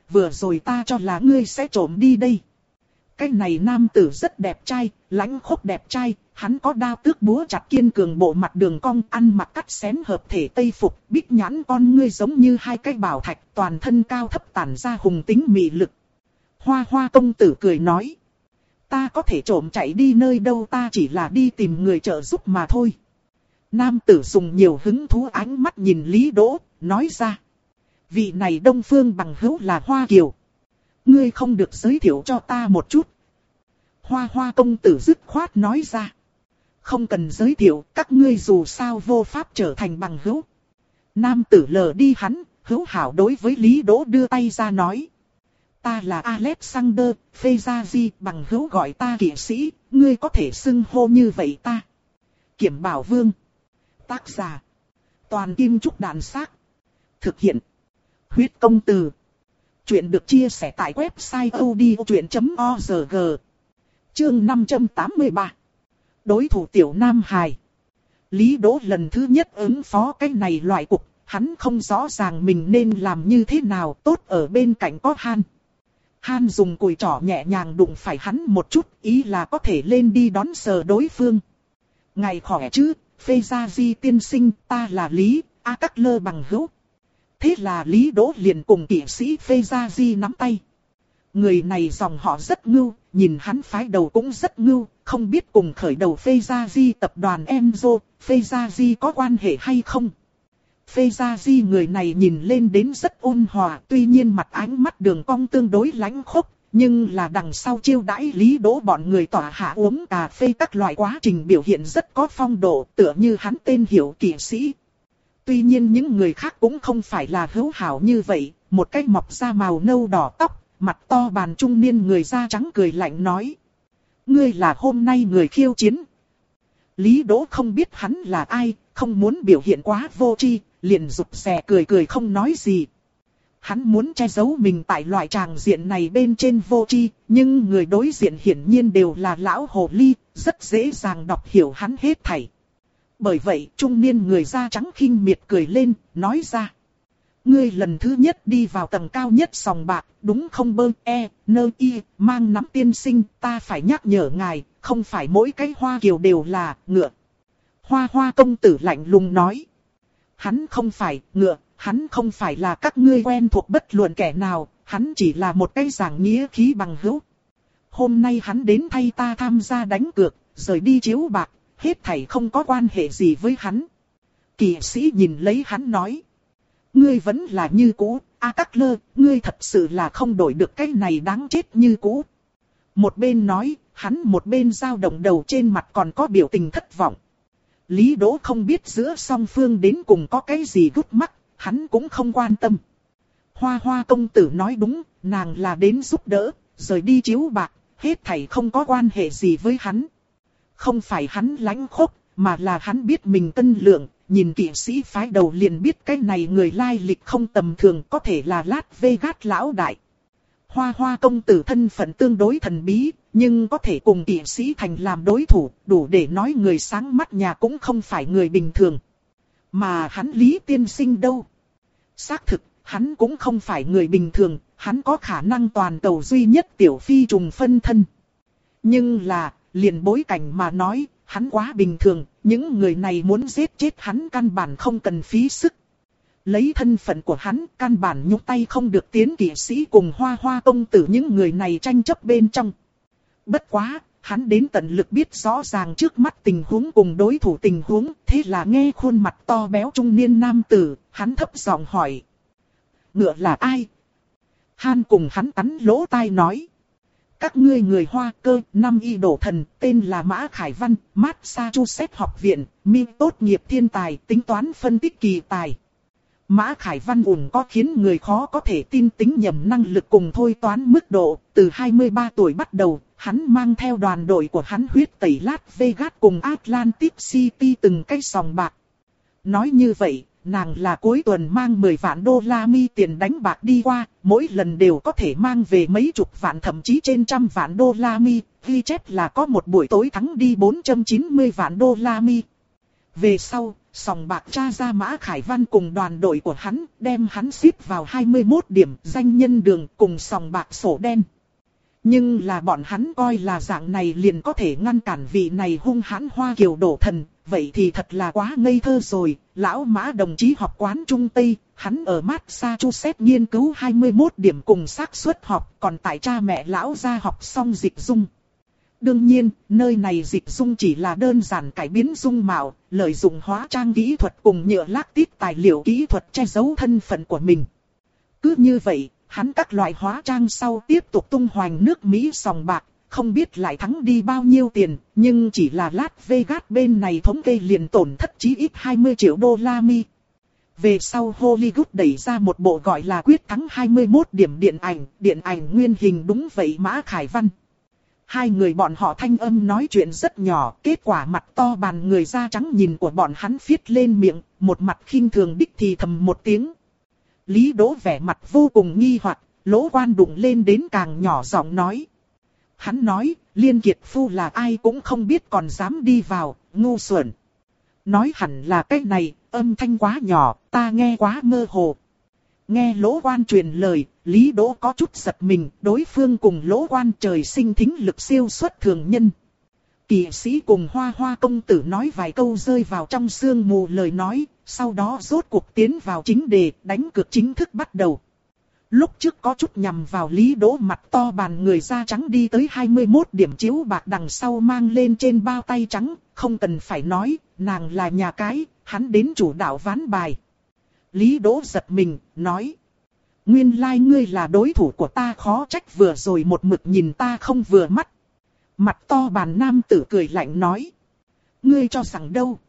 A: vừa rồi ta cho là ngươi sẽ trộm đi đây. Cái này nam tử rất đẹp trai, lãnh khốc đẹp trai, hắn có đao tước búa chặt kiên cường bộ mặt đường cong, ăn mặc cắt xén hợp thể tây phục, bích nhãn con ngươi giống như hai cái bảo thạch, toàn thân cao thấp tản ra hùng tính mị lực. Hoa hoa công tử cười nói. Ta có thể trộm chạy đi nơi đâu, ta chỉ là đi tìm người trợ giúp mà thôi. Nam tử dùng nhiều hứng thú ánh mắt nhìn Lý Đỗ, nói ra. Vị này Đông Phương bằng hữu là Hoa Kiều. Ngươi không được giới thiệu cho ta một chút. Hoa hoa công tử dứt khoát nói ra. Không cần giới thiệu, các ngươi dù sao vô pháp trở thành bằng hữu. Nam tử lờ đi hắn, hữu hảo đối với Lý Đỗ đưa tay ra nói. Ta là Alexander, Fezazi, bằng hữu gọi ta kỵ sĩ, ngươi có thể xưng hô như vậy ta. Kiểm Bảo Vương. Tác giả. Toàn Kim Trúc Đàn Xác. Thực hiện. Huyết Công Từ. Chuyện được chia sẻ tại website odchuyện chấm org. Chương năm trăm tám mươi ba. Đối thủ tiểu Nam Hài. Lý Đỗ lần thứ nhất ứng phó cái này loại cục, hắn không rõ ràng mình nên làm như thế nào, tốt ở bên cạnh có Han. Han dùng cùi trỏ nhẹ nhàng đụng phải hắn một chút, ý là có thể lên đi đón sờ đối phương. Ngài khỏe chứ, Fezazi tiên sinh, ta là Lý, A Các Lơ bằng hữu. Thế là Lý Đỗ liền cùng kỵ sĩ Fezazi nắm tay. Người này dòng họ rất ngưu, nhìn hắn phái đầu cũng rất ngưu, không biết cùng khởi đầu Fezazi tập đoàn Enzo, Fezazi có quan hệ hay không. Fezazi người này nhìn lên đến rất ôn hòa, tuy nhiên mặt ánh mắt đường cong tương đối lãnh khốc, nhưng là đằng sau chiêu đãi Lý Đỗ bọn người tỏa hạ uống cà phê các loại quá trình biểu hiện rất có phong độ, tựa như hắn tên hiểu kỵ sĩ. Tuy nhiên những người khác cũng không phải là hữu hảo như vậy, một cái mọc da màu nâu đỏ tóc, mặt to bàn trung niên người da trắng cười lạnh nói. Ngươi là hôm nay người khiêu chiến. Lý Đỗ không biết hắn là ai, không muốn biểu hiện quá vô tri, liền rụt rè cười cười không nói gì. Hắn muốn che giấu mình tại loại tràng diện này bên trên vô tri, nhưng người đối diện hiển nhiên đều là lão hồ ly, rất dễ dàng đọc hiểu hắn hết thảy. Bởi vậy, trung niên người da trắng khinh miệt cười lên, nói ra. Ngươi lần thứ nhất đi vào tầng cao nhất sòng bạc, đúng không bơ e, nơ y, mang nắm tiên sinh, ta phải nhắc nhở ngài, không phải mỗi cái Hoa Kiều đều là ngựa. Hoa hoa công tử lạnh lùng nói. Hắn không phải ngựa, hắn không phải là các ngươi quen thuộc bất luận kẻ nào, hắn chỉ là một cái giảng nghĩa khí bằng hữu. Hôm nay hắn đến thay ta tham gia đánh cược, rời đi chiếu bạc, hết thảy không có quan hệ gì với hắn. Kỵ sĩ nhìn lấy hắn nói. Ngươi vẫn là như cũ, A Các Lơ, ngươi thật sự là không đổi được cái này đáng chết như cũ. Một bên nói, hắn một bên dao động đầu trên mặt còn có biểu tình thất vọng. Lý Đỗ không biết giữa song phương đến cùng có cái gì gút mắc, hắn cũng không quan tâm. Hoa hoa công tử nói đúng, nàng là đến giúp đỡ, rời đi chiếu bạc, hết thảy không có quan hệ gì với hắn. Không phải hắn lãnh khốc, mà là hắn biết mình cân lượng, nhìn kỵ sĩ phái đầu liền biết cái này người lai lịch không tầm thường, có thể là Las Vegas lão đại. Hoa hoa công tử thân phận tương đối thần bí, nhưng có thể cùng kỵ sĩ thành làm đối thủ, đủ để nói người sáng mắt nhà cũng không phải người bình thường. Mà hắn Lý tiên sinh đâu? Xác thực, hắn cũng không phải người bình thường, hắn có khả năng toàn cầu duy nhất tiểu phi trùng phân thân. Nhưng là, liền bối cảnh mà nói, hắn quá bình thường, những người này muốn giết chết hắn căn bản không cần phí sức. Lấy thân phận của hắn, căn bản nhúc tay không được tiến kỵ sĩ cùng hoa hoa công tử những người này tranh chấp bên trong. Bất quá, hắn đến tận lực biết rõ ràng trước mắt tình huống cùng đối thủ tình huống, thế là nghe khuôn mặt to béo trung niên nam tử, hắn thấp giọng hỏi. Ngựa là ai? Han cùng hắn cắn lỗ tai nói. Các ngươi người Hoa cơ, năm y đổ thần, tên là Mã Khải Văn, Massachusetts học viện, mi tốt nghiệp thiên tài, tính toán phân tích kỳ tài. Mã Khải Văn ủng có khiến người khó có thể tin tính nhầm năng lực cùng thôi toán mức độ, từ hai mươi ba tuổi bắt đầu, hắn mang theo đoàn đội của hắn huyết tẩy Las Vegas cùng Atlantic City từng cái sòng bạc. Nói như vậy, nàng là cuối tuần mang mười vạn đô la mi tiền đánh bạc đi qua, mỗi lần đều có thể mang về mấy chục vạn thậm chí trên trăm vạn đô la mi, ghi chép là có một buổi tối thắng đi bốn trăm chín mươi vạn đô la mi. Về sau, Sòng bạc tra ra Mã Khải Văn cùng đoàn đội của hắn, đem hắn xếp vào hai mươi mốt điểm danh nhân đường cùng sòng bạc sổ đen. Nhưng là bọn hắn coi là dạng này liền có thể ngăn cản vị này hung hãn Hoa Kiều đổ thần, vậy thì thật là quá ngây thơ rồi. Lão Mã đồng chí học quán Trung Tây, hắn ở Massachusetts nghiên cứu hai mươi mốt điểm cùng xác suất học, còn tại cha mẹ lão gia học xong dịch dung. Đương nhiên, nơi này dịch dung chỉ là đơn giản cải biến dung mạo, lợi dụng hóa trang kỹ thuật cùng nhựa lác tít tài liệu kỹ thuật che giấu thân phận của mình. Cứ như vậy, hắn các loại hóa trang sau tiếp tục tung hoành nước Mỹ sòng bạc, không biết lại thắng đi bao nhiêu tiền, nhưng chỉ là Las Vegas bên này thống kê liền tổn thất chí ít hai mươi triệu đô la Mi. Về sau Hollywood đẩy ra một bộ gọi là quyết thắng hai mươi mốt điểm điện ảnh, điện ảnh nguyên hình đúng vậy Mã Khải Văn. Hai người bọn họ thanh âm nói chuyện rất nhỏ, kết quả mặt to bàn người da trắng nhìn của bọn hắn phiết lên miệng, một mặt khinh thường đích thì thầm một tiếng. Lý Đỗ vẻ mặt vô cùng nghi hoặc, Lỗ Quan đụng lên đến càng nhỏ giọng nói. Hắn nói, Liên Kiệt Phu là ai cũng không biết còn dám đi vào, ngu xuẩn. Nói hẳn là cái này, âm thanh quá nhỏ, ta nghe quá mơ hồ. Nghe Lỗ Quan truyền lời, Lý Đỗ có chút giật mình, đối phương cùng Lỗ Quan trời sinh thính lực siêu xuất thường nhân. Kỵ sĩ cùng Hoa Hoa công tử nói vài câu rơi vào trong sương mù lời nói, sau đó rốt cuộc tiến vào chính đề, đánh cược chính thức bắt đầu. Lúc trước có chút nhằm vào Lý Đỗ mặt to bàn người da trắng đi tới hai mươi mốt điểm chiếu bạc đằng sau mang lên trên bao tay trắng, không cần phải nói, nàng là nhà cái, hắn đến chủ đạo ván bài. Lý Đỗ giật mình, nói. Nguyên lai like ngươi là đối thủ của ta, khó trách vừa rồi một mực nhìn ta không vừa mắt. Mặt to bàn nam tử cười lạnh nói. Ngươi cho rằng đâu?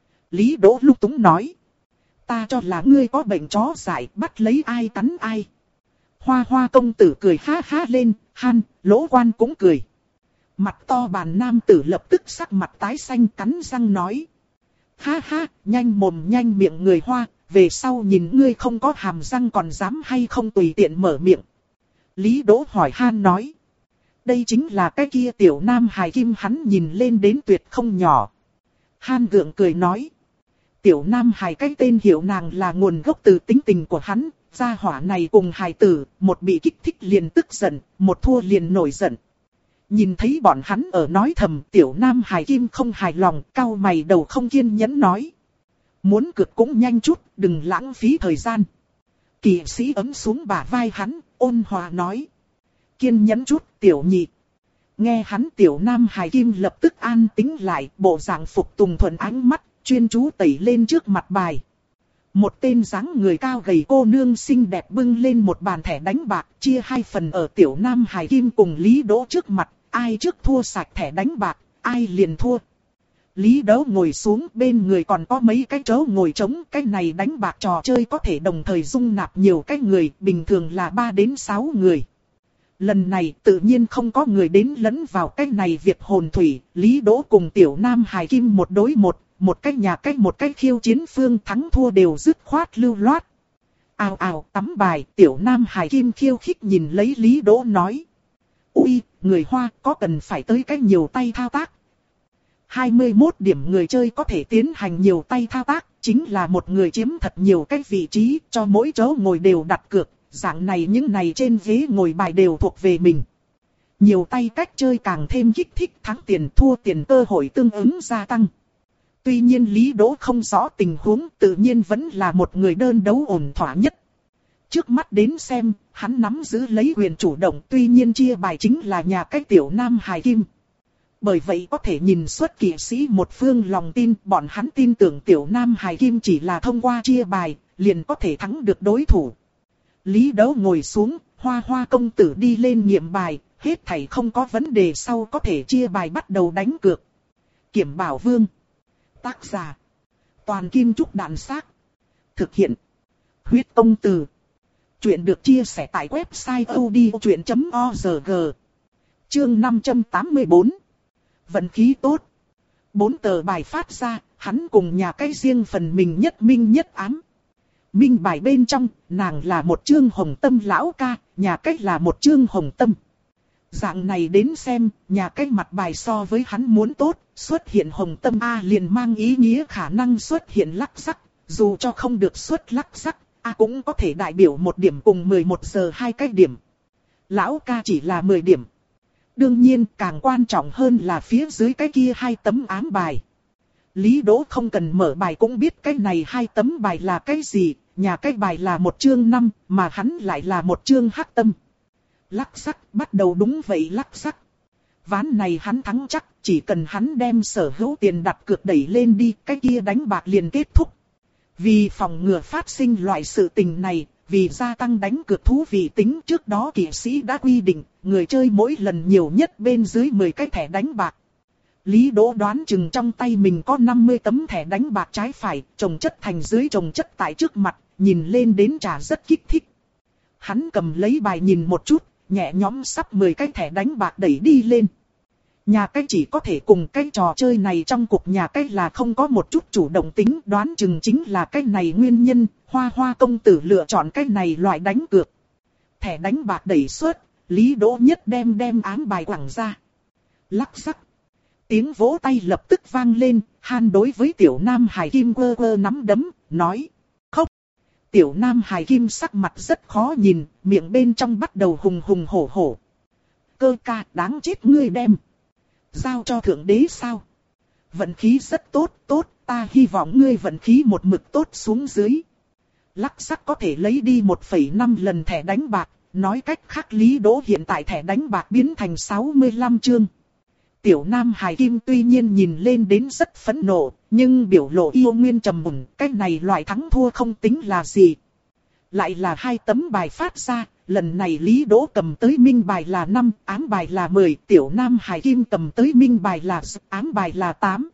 A: Lý Đỗ lúc túng nói. Ta cho là ngươi có bệnh chó dại, bắt lấy ai cắn ai. Hoa Hoa công tử cười ha ha lên, han, Lỗ Quan cũng cười. Mặt to bàn nam tử lập tức sắc mặt tái xanh cắn răng nói. Ha ha, nhanh mồm nhanh miệng người Hoa, về sau nhìn ngươi không có hàm răng còn dám hay không tùy tiện mở miệng. Lý Đỗ hỏi han nói. Đây chính là cái kia tiểu nam hài kim hắn nhìn lên đến tuyệt không nhỏ. Han gượng cười nói. Tiểu nam hài cái tên hiệu nàng là nguồn gốc từ tính tình của hắn. Gia hỏa này cùng hài tử, một bị kích thích liền tức giận, một thua liền nổi giận. Nhìn thấy bọn hắn ở nói thầm, tiểu nam hài kim không hài lòng, cau mày đầu không kiên nhẫn nói. Muốn cược cũng nhanh chút, đừng lãng phí thời gian. Kỵ sĩ ấm xuống bả vai hắn, ôn hòa nói. Kiên nhẫn chút, tiểu nhị. Nghe hắn tiểu nam hài kim lập tức an tĩnh lại, bộ dạng phục tùng thuận ánh mắt, chuyên chú tẩy lên trước mặt bài. Một tên dáng người cao gầy cô nương xinh đẹp bưng lên một bàn thẻ đánh bạc, chia hai phần ở tiểu nam hài kim cùng Lý Đỗ trước mặt, ai trước thua sạch thẻ đánh bạc, ai liền thua. Lý Đỗ ngồi xuống, bên người còn có mấy cái chỗ ngồi trống, cái này đánh bạc trò chơi có thể đồng thời dung nạp nhiều cái người, bình thường là ba đến sáu người. Lần này tự nhiên không có người đến lẫn vào cái này việc hồn thủy, Lý Đỗ cùng tiểu nam hài kim một đối một. Một cách nhà cách một cách khiêu chiến phương thắng thua đều dứt khoát lưu loát. Ào ào tắm bài, tiểu nam hài kim khiêu khích nhìn lấy Lý Đỗ nói. Ui, người Hoa có cần phải tới cách nhiều tay thao tác. hai mươi mốt điểm người chơi có thể tiến hành nhiều tay thao tác, chính là một người chiếm thật nhiều cái vị trí, cho mỗi chỗ ngồi đều đặt cược, dạng này những này trên ghế ngồi bài đều thuộc về mình. Nhiều tay cách chơi càng thêm kích thích, thắng tiền thua tiền cơ hội tương ứng gia tăng. Tuy nhiên Lý Đỗ không rõ tình huống, tự nhiên vẫn là một người đơn đấu ổn thỏa nhất. Trước mắt đến xem, hắn nắm giữ lấy quyền chủ động, tuy nhiên chia bài chính là nhà cách tiểu nam hài kim. Bởi vậy có thể nhìn xuất kỵ sĩ một phương lòng tin, bọn hắn tin tưởng tiểu nam hài kim chỉ là thông qua chia bài, liền có thể thắng được đối thủ. Lý Đỗ ngồi xuống, Hoa Hoa công tử đi lên nghiệm bài, hết thảy không có vấn đề sau có thể chia bài bắt đầu đánh cược. Kiểm Bảo Vương. Tác giả. Toàn Kim Trúc Đạn Xác. Thực hiện. Huyết Công Từ. Chuyện được chia sẻ tại website odchuyện chấm org. Chương năm trăm tám mươi bốn. Vận khí tốt. Bốn tờ bài phát ra, hắn cùng nhà cái riêng phần mình nhất minh nhất ám. Minh bài bên trong, nàng là một chương hồng tâm lão ca, nhà cách là một chương hồng tâm. Dạng này đến xem, nhà cái mặt bài so với hắn muốn tốt, xuất hiện hồng tâm A liền mang ý nghĩa khả năng xuất hiện lắc sắc, dù cho không được xuất lắc sắc, A cũng có thể đại biểu một điểm cùng mười một giờ hai cái điểm. Lão ca chỉ là mười điểm. Đương nhiên càng quan trọng hơn là phía dưới cái kia hai tấm ám bài. Lý Đỗ không cần mở bài cũng biết cái này hai tấm bài là cái gì, nhà cái bài là một chương năm, mà hắn lại là một chương hắc tâm. Lắc sắc, bắt đầu đúng vậy lắc sắc. Ván này hắn thắng chắc, chỉ cần hắn đem sở hữu tiền đặt cược đẩy lên đi, cái kia đánh bạc liền kết thúc. Vì phòng ngừa phát sinh loại sự tình này, vì gia tăng đánh cược thú vị tính, trước đó kỵ sĩ đã quy định, người chơi mỗi lần nhiều nhất bên dưới mười cái thẻ đánh bạc. Lý Đỗ đoán chừng trong tay mình có năm mươi tấm thẻ đánh bạc trái phải, chồng chất thành dưới chồng chất tại trước mặt, nhìn lên đến trà rất kích thích. Hắn cầm lấy bài nhìn một chút, nhẹ nhõm sắp mười cái thẻ đánh bạc đẩy đi lên. Nhà cái chỉ có thể cùng cái trò chơi này trong cục nhà cái là không có một chút chủ động tính, đoán chừng chính là cái này nguyên nhân, Hoa Hoa công tử lựa chọn cái này loại đánh cược. Thẻ đánh bạc đẩy suốt, Lý Đỗ nhất đem đem ám bài quẳng ra. Lắc sắc. Tiếng vỗ tay lập tức vang lên, Han đối với tiểu nam Hải Kim quơ quơ nắm đấm, nói. Khóc. Tiểu nam Hải Kim sắc mặt rất khó nhìn, miệng bên trong bắt đầu hùng hùng hổ hổ. Cơ ca đáng chết ngươi đem. Giao cho thượng đế sao? Vận khí rất tốt, tốt, ta hy vọng ngươi vận khí một mực tốt xuống dưới. Lắc sắc có thể lấy đi một phẩy năm lần thẻ đánh bạc, nói cách khác Lý Đỗ hiện tại thẻ đánh bạc biến thành sáu mươi lăm chương. Tiểu nam Hải Kim tuy nhiên nhìn lên đến rất phẫn nộ, nhưng biểu lộ yêu nguyên trầm mùn, cái này loại thắng thua không tính là gì. Lại là hai tấm bài phát ra, lần này Lý Đỗ cầm tới minh bài là năm, ám bài là mười, tiểu nam Hải Kim cầm tới minh bài là ám bài là tám.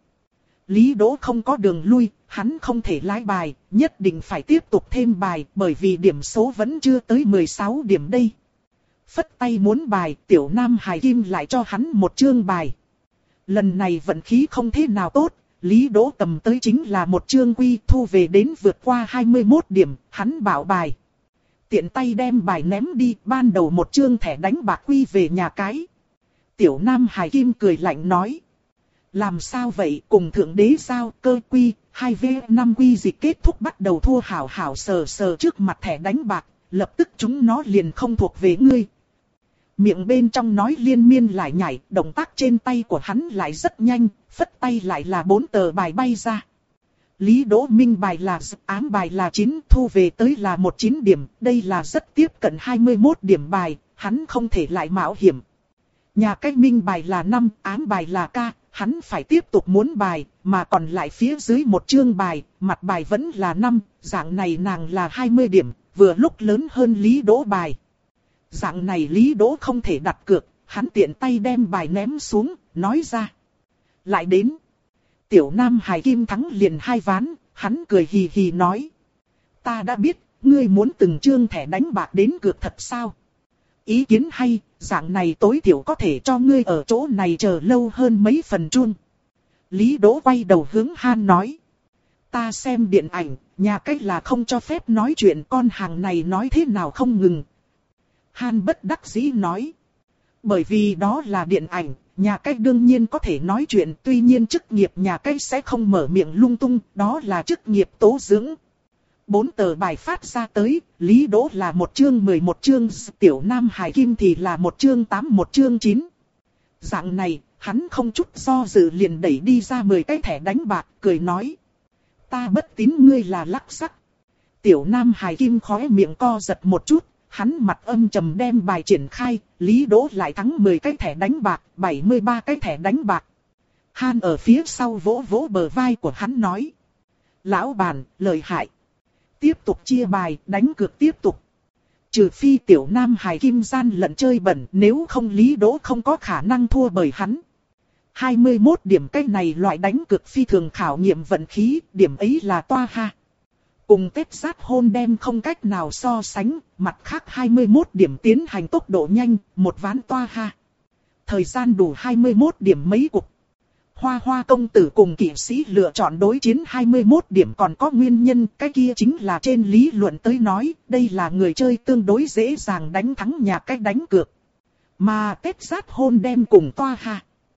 A: Lý Đỗ không có đường lui, hắn không thể lái bài, nhất định phải tiếp tục thêm bài, bởi vì điểm số vẫn chưa tới mười sáu điểm đây. Phất tay muốn bài, tiểu nam Hải Kim lại cho hắn một chương bài. Lần này vận khí không thế nào tốt, Lý Đỗ cầm tới chính là một chương quy, thu về đến vượt qua hai mươi mốt điểm, hắn bảo bài. Tiện tay đem bài ném đi, ban đầu một chương thẻ đánh bạc quy về nhà cái. Tiểu nam Hải Kim cười lạnh nói. Làm sao vậy, cùng thượng đế sao, cơ quy, hai v năm quy dịch kết thúc bắt đầu thua hảo hảo sờ sờ trước mặt thẻ đánh bạc, lập tức chúng nó liền không thuộc về ngươi. Miệng bên trong nói liên miên lại nhảy, động tác trên tay của hắn lại rất nhanh, phất tay lại là bốn tờ bài bay ra. Lý Đỗ minh bài là ám bài là chín, thu về tới là mười chín điểm, đây là rất tiếp cận hai mươi mốt điểm bài, hắn không thể lại mạo hiểm. Nhà cái minh bài là năm, ám bài là ca, hắn phải tiếp tục muốn bài, mà còn lại phía dưới một chương bài, mặt bài vẫn là năm, dạng này nàng là hai mươi điểm, vừa lúc lớn hơn Lý Đỗ bài. Dạng này Lý Đỗ không thể đặt cược, hắn tiện tay đem bài ném xuống, nói ra. Lại đến. Tiểu nam Hải Kim thắng liền hai ván, hắn cười hì hì nói. Ta đã biết, ngươi muốn từng chương thẻ đánh bạc đến cược thật sao? Ý kiến hay, dạng này tối thiểu có thể cho ngươi ở chỗ này chờ lâu hơn mấy phần chuông. Lý Đỗ quay đầu hướng Han nói. Ta xem điện ảnh, nhà cách là không cho phép nói chuyện, con hàng này nói thế nào không ngừng. Han bất đắc dĩ nói. Bởi vì đó là điện ảnh, nhà cách đương nhiên có thể nói chuyện, tuy nhiên chức nghiệp nhà cách sẽ không mở miệng lung tung, đó là chức nghiệp tố dưỡng. Bốn tờ bài phát ra tới, Lý Đỗ là một chương mười một chương, tiểu nam Hải Kim thì là một chương tám một chương chín. Dạng này, hắn không chút do dự liền đẩy đi ra mười cái thẻ đánh bạc, cười nói. Ta bất tín ngươi là lắc sắc. Tiểu nam Hải Kim khóe miệng co giật một chút, hắn mặt âm trầm đem bài triển khai, Lý Đỗ lại thắng mười cái thẻ đánh bạc, bảy mươi ba cái thẻ đánh bạc. Han ở phía sau vỗ vỗ bờ vai của hắn nói. Lão bản, lợi hại. Tiếp tục chia bài, đánh cược tiếp tục. Trừ phi tiểu nam Hải Kim gian lận chơi bẩn, nếu không Lý Đỗ không có khả năng thua bởi hắn. hai mươi mốt điểm cái này loại đánh cược phi thường khảo nghiệm vận khí, điểm ấy là toa ha. Cùng Tết sát hôn đem không cách nào so sánh, mặt khác hai mươi mốt điểm tiến hành tốc độ nhanh, một ván toa ha. Thời gian đủ hai mươi mốt điểm mấy cuộc. Hoa Hoa công tử cùng kỵ sĩ lựa chọn đối chiến hai mươi mốt điểm còn có nguyên nhân, cái kia chính là trên lý luận tới nói, đây là người chơi tương đối dễ dàng đánh thắng nhà cách đánh cược. Mà Tết Giát Hôn đem cùng Toa Ha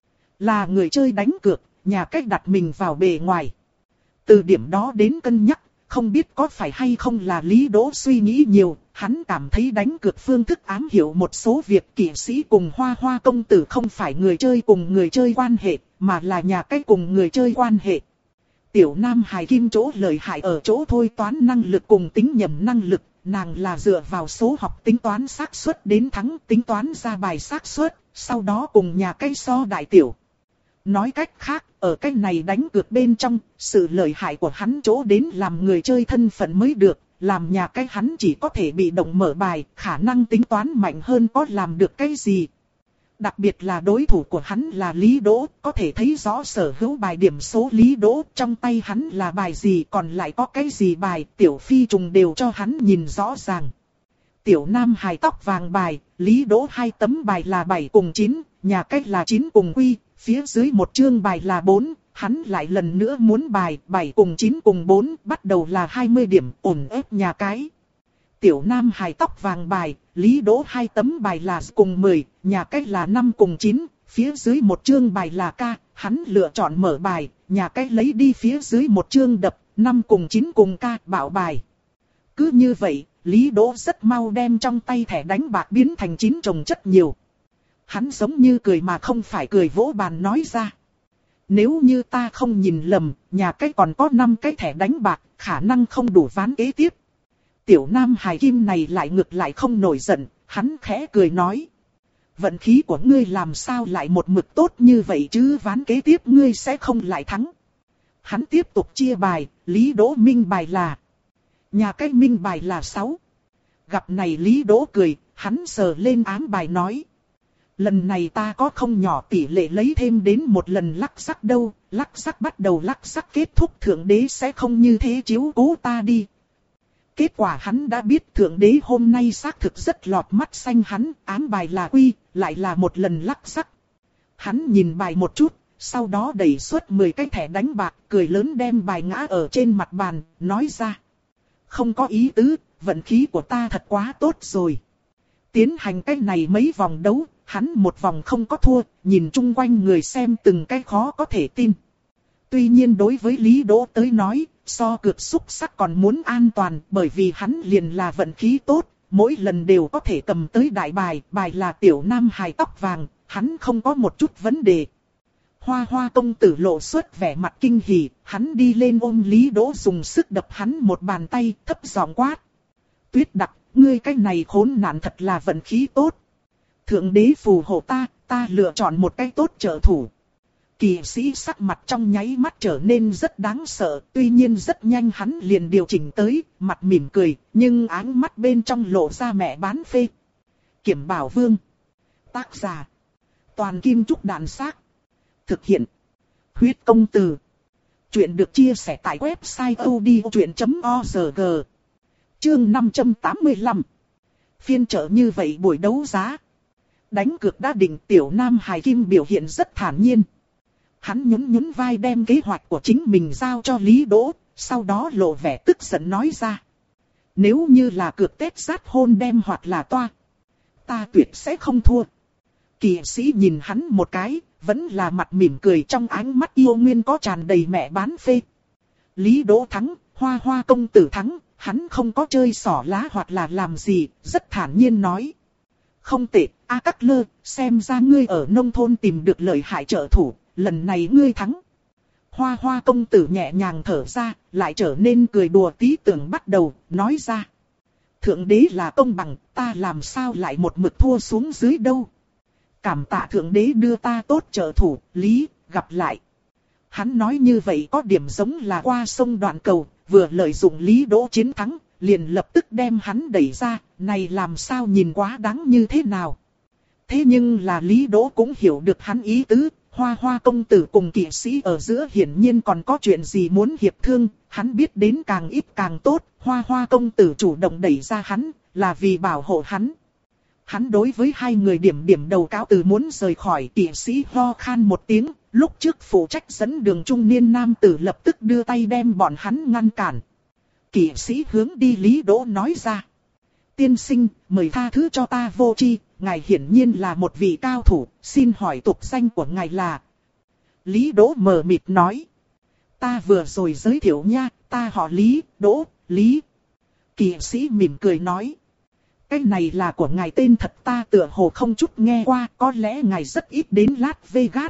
A: là người chơi đánh cược, nhà cách đặt mình vào bề ngoài. Từ điểm đó đến cân nhắc, không biết có phải hay không là Lý Đỗ suy nghĩ nhiều, hắn cảm thấy đánh cược phương thức ám hiểu một số việc. Kỵ sĩ cùng Hoa Hoa công tử không phải người chơi cùng người chơi quan hệ, mà là nhà cách cùng người chơi quan hệ. Tiểu Nam hài kim chỗ lợi hại ở chỗ thôi toán năng lực cùng tính nhầm năng lực, nàng là dựa vào số học tính toán xác suất đến thắng, tính toán ra bài xác suất, sau đó cùng nhà cách so đại tiểu. Nói cách khác, ở cách này đánh cược bên trong, sự lợi hại của hắn chỗ đến làm người chơi thân phận mới được, làm nhà cách hắn chỉ có thể bị động mở bài, khả năng tính toán mạnh hơn có làm được cái gì. Đặc biệt là đối thủ của hắn là Lý Đỗ, có thể thấy rõ sở hữu bài điểm số Lý Đỗ, trong tay hắn là bài gì còn lại có cái gì bài, Tiểu Phi trùng đều cho hắn nhìn rõ ràng. Tiểu Nam hài tóc vàng bài, Lý Đỗ hai tấm bài là bảy cùng chín, nhà cách là chín cùng quy, phía dưới một chương bài là bốn, hắn lại lần nữa muốn bài bảy cùng chín cùng bốn, bắt đầu là hai mươi điểm, ổn ép nhà cái. Tiểu Nam hài tóc vàng bài, Lý Đỗ hai tấm bài là cùng mười, nhà cách là năm cùng chín, phía dưới một chương bài là ca, hắn lựa chọn mở bài, nhà cách lấy đi phía dưới một chương đập, năm cùng chín cùng ca, bảo bài. Cứ như vậy, Lý Đỗ rất mau đem trong tay thẻ đánh bạc biến thành chín chồng chất nhiều. Hắn giống như cười mà không phải cười, vỗ bàn nói ra. Nếu như ta không nhìn lầm, nhà cách còn có năm cái thẻ đánh bạc, khả năng không đủ ván kế tiếp. Tiểu Nam hài kim này lại ngược lại không nổi giận, hắn khẽ cười nói. Vận khí của ngươi làm sao lại một mực tốt như vậy chứ, ván kế tiếp ngươi sẽ không lại thắng. Hắn tiếp tục chia bài, Lý Đỗ minh bài là. Nhà cách minh bài là sáu. Gặp này Lý Đỗ cười, hắn sờ lên ám bài nói. Lần này ta có không nhỏ tỷ lệ lấy thêm đến một lần lắc sắc đâu, lắc sắc bắt đầu lắc sắc kết thúc thượng đế sẽ không như thế chiếu cố ta đi. Kết quả hắn đã biết thượng đế hôm nay xác thực rất lọt mắt xanh hắn, ám bài là quy, lại là một lần lắc sắc. Hắn nhìn bài một chút, sau đó đẩy suốt mười cái thẻ đánh bạc, cười lớn đem bài ngã ở trên mặt bàn, nói ra. Không có ý tứ, vận khí của ta thật quá tốt rồi. Tiến hành cái này mấy vòng đấu, hắn một vòng không có thua, nhìn chung quanh người xem từng cái khó có thể tin. Tuy nhiên đối với Lý Đỗ tới nói, so cược xúc sắc còn muốn an toàn, bởi vì hắn liền là vận khí tốt, mỗi lần đều có thể cầm tới đại bài, bài là Tiểu Nam hài tóc vàng, hắn không có một chút vấn đề. Hoa Hoa công tử lộ xuất vẻ mặt kinh hỉ, hắn đi lên ôm Lý Đỗ dùng sức đập hắn một bàn tay, thấp giọng quát. Tuyết Đặc, ngươi cái này khốn nạn thật là vận khí tốt. Thượng đế phù hộ ta, ta lựa chọn một cái tốt trợ thủ. Kỵ sĩ sắc mặt trong nháy mắt trở nên rất đáng sợ, tuy nhiên rất nhanh hắn liền điều chỉnh tới, mặt mỉm cười, nhưng áng mắt bên trong lộ ra mẹ bán phê. Kiểm Bảo Vương. Tác giả. Toàn Kim Trúc Đạn Xác. Thực hiện. Huyết Công Từ. Chuyện được chia sẻ tại website odchuyện chấm org. Chương năm trăm tám mươi lăm. Phiên chợ như vậy buổi đấu giá. Đánh cược đã định, Tiểu Nam hài kim biểu hiện rất thản nhiên. Hắn nhún nhún vai đem kế hoạch của chính mình giao cho Lý Đỗ, sau đó lộ vẻ tức giận nói ra. Nếu như là cược Tết Giát Hôn đem hoặc là toa, ta tuyệt sẽ không thua. Kỵ sĩ nhìn hắn một cái, vẫn là mặt mỉm cười, trong ánh mắt yêu nguyên có tràn đầy mẹ bán phê. Lý Đỗ thắng, Hoa Hoa công tử thắng, hắn không có chơi xỏ lá hoặc là làm gì, rất thản nhiên nói. Không tệ, A Cắc Lơ, xem ra ngươi ở nông thôn tìm được lợi hại trợ thủ, lần này ngươi thắng. Hoa Hoa công tử nhẹ nhàng thở ra, lại trở nên cười đùa tí tưởng bắt đầu, nói ra. Thượng đế là công bằng, ta làm sao lại một mực thua xuống dưới đâu. Cảm tạ thượng đế đưa ta tốt trợ thủ, Lý, gặp lại. Hắn nói như vậy có điểm giống là qua sông đoạn cầu, vừa lợi dụng Lý Đỗ chiến thắng, liền lập tức đem hắn đẩy ra, này làm sao nhìn quá đáng như thế nào. Thế nhưng là Lý Đỗ cũng hiểu được hắn ý tứ, Hoa Hoa công tử cùng kỵ sĩ ở giữa hiển nhiên còn có chuyện gì muốn hiệp thương, hắn biết đến càng ít càng tốt, Hoa Hoa công tử chủ động đẩy ra hắn, là vì bảo hộ hắn. Hắn đối với hai người điểm điểm đầu cáo từ muốn rời khỏi, kỵ sĩ ho khan một tiếng, lúc trước phụ trách dẫn đường trung niên nam tử lập tức đưa tay đem bọn hắn ngăn cản. Kỵ sĩ hướng đi Lý Đỗ nói ra. Tiên sinh, mời tha thứ cho ta vô tri, ngài hiển nhiên là một vị cao thủ, xin hỏi tục danh của ngài là... Lý Đỗ mờ mịt nói. Ta vừa rồi giới thiệu nha, ta họ Lý, Đỗ, Lý. Kỵ sĩ mỉm cười nói. Cái này là của ngài tên thật, ta tựa hồ không chút nghe qua, có lẽ ngài rất ít đến Las Vegas.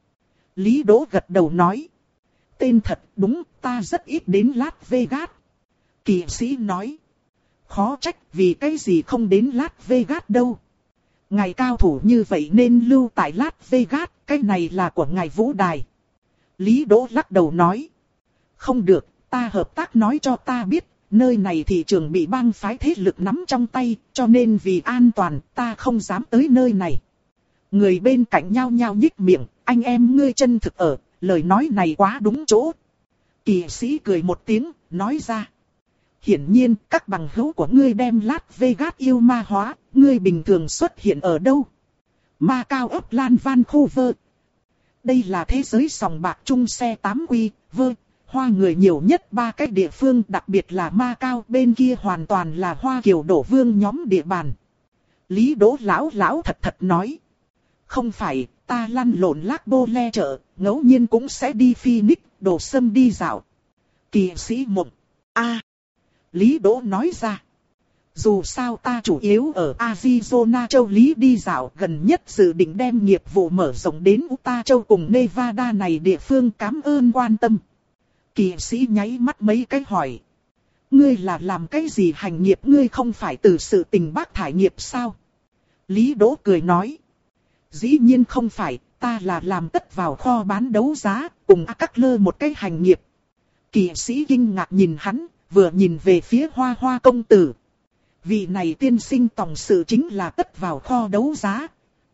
A: Lý Đỗ gật đầu nói. Tên thật, đúng, ta rất ít đến Las Vegas. Kỵ sĩ nói. Khó trách, vì cái gì không đến Las Vegas đâu. Ngài cao thủ như vậy nên lưu tại Las Vegas, cái này là của ngài vũ đài. Lý Đỗ lắc đầu nói. Không được, ta hợp tác nói cho ta biết, nơi này thị trường bị bang phái thế lực nắm trong tay, cho nên vì an toàn, ta không dám tới nơi này. Người bên cạnh nhao nhao nhích miệng, anh em ngươi chân thực ở, lời nói này quá đúng chỗ. Kỵ sĩ cười một tiếng, nói ra. Hiển nhiên, các bằng hữu của ngươi đem Las Vegas yêu ma hóa, ngươi bình thường xuất hiện ở đâu? Macau, Upland, Vancouver. Đây là thế giới sòng bạc chung xe tám quy, vơ, hoa người nhiều nhất ba cái địa phương, đặc biệt là Macau, bên kia hoàn toàn là Hoa Kiều đổ vương nhóm địa bàn. Lý Đỗ lão lão thật thật nói. Không phải, ta lăn lộn Lac Bô Le chợ, ngẫu nhiên cũng sẽ đi Phoenix, đổ sâm đi dạo. Kỵ sĩ mộng. A. Lý Đỗ nói ra. Dù sao ta chủ yếu ở Arizona châu Lý đi dạo, gần nhất dự định đem nghiệp vụ mở rộng đến Utah châu cùng Nevada này địa phương, cảm ơn quan tâm. Kỵ sĩ nháy mắt mấy cái hỏi. Ngươi là làm cái gì hành nghiệp, ngươi không phải từ sự tình bác thải nghiệp sao? Lý Đỗ cười nói. Dĩ nhiên không phải, ta là làm tất vào kho bán đấu giá, cùng A Cắc Lơ một cái hành nghiệp. Kỵ sĩ kinh ngạc nhìn hắn, vừa nhìn về phía Hoa Hoa công tử. Vị này tiên sinh tổng sự chính là tất vào kho đấu giá.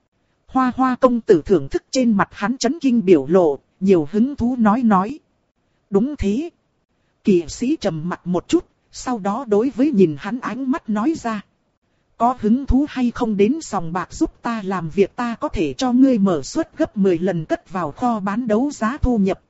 A: Hoa Hoa công tử thưởng thức trên mặt hắn chấn kinh biểu lộ, nhiều hứng thú nói nói. Đúng thế. Kỵ sĩ trầm mặt một chút, sau đó đối với nhìn hắn ánh mắt nói ra. Có hứng thú hay không đến sòng bạc giúp ta làm việc, ta có thể cho ngươi mở suất gấp mười lần cất vào kho bán đấu giá thu nhập.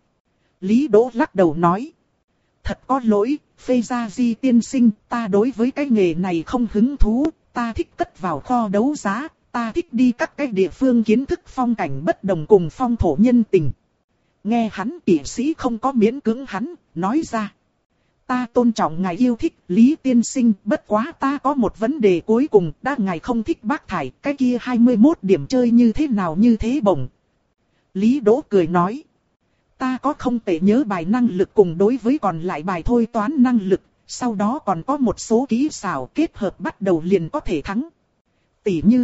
A: Lý Đỗ lắc đầu nói. Thật có lỗi, Phê Gia Di tiên sinh, ta đối với cái nghề này không hứng thú, ta thích cất vào kho đấu giá, ta thích đi các cái địa phương kiến thức phong cảnh bất đồng cùng phong thổ nhân tình. Nghe hắn, kỵ sĩ không có miễn cưỡng hắn, nói ra. Ta tôn trọng ngài yêu thích, Lý tiên sinh, bất quá ta có một vấn đề cuối cùng, đã ngài không thích bác thải, cái kia hai mươi mốt điểm chơi như thế nào như thế bổng. Lý Đỗ cười nói. Ta có không tệ nhớ bài năng lực cùng đối với còn lại bài thôi toán năng lực, sau đó còn có một số kỹ xảo kết hợp bắt đầu liền có thể thắng. Tỷ như,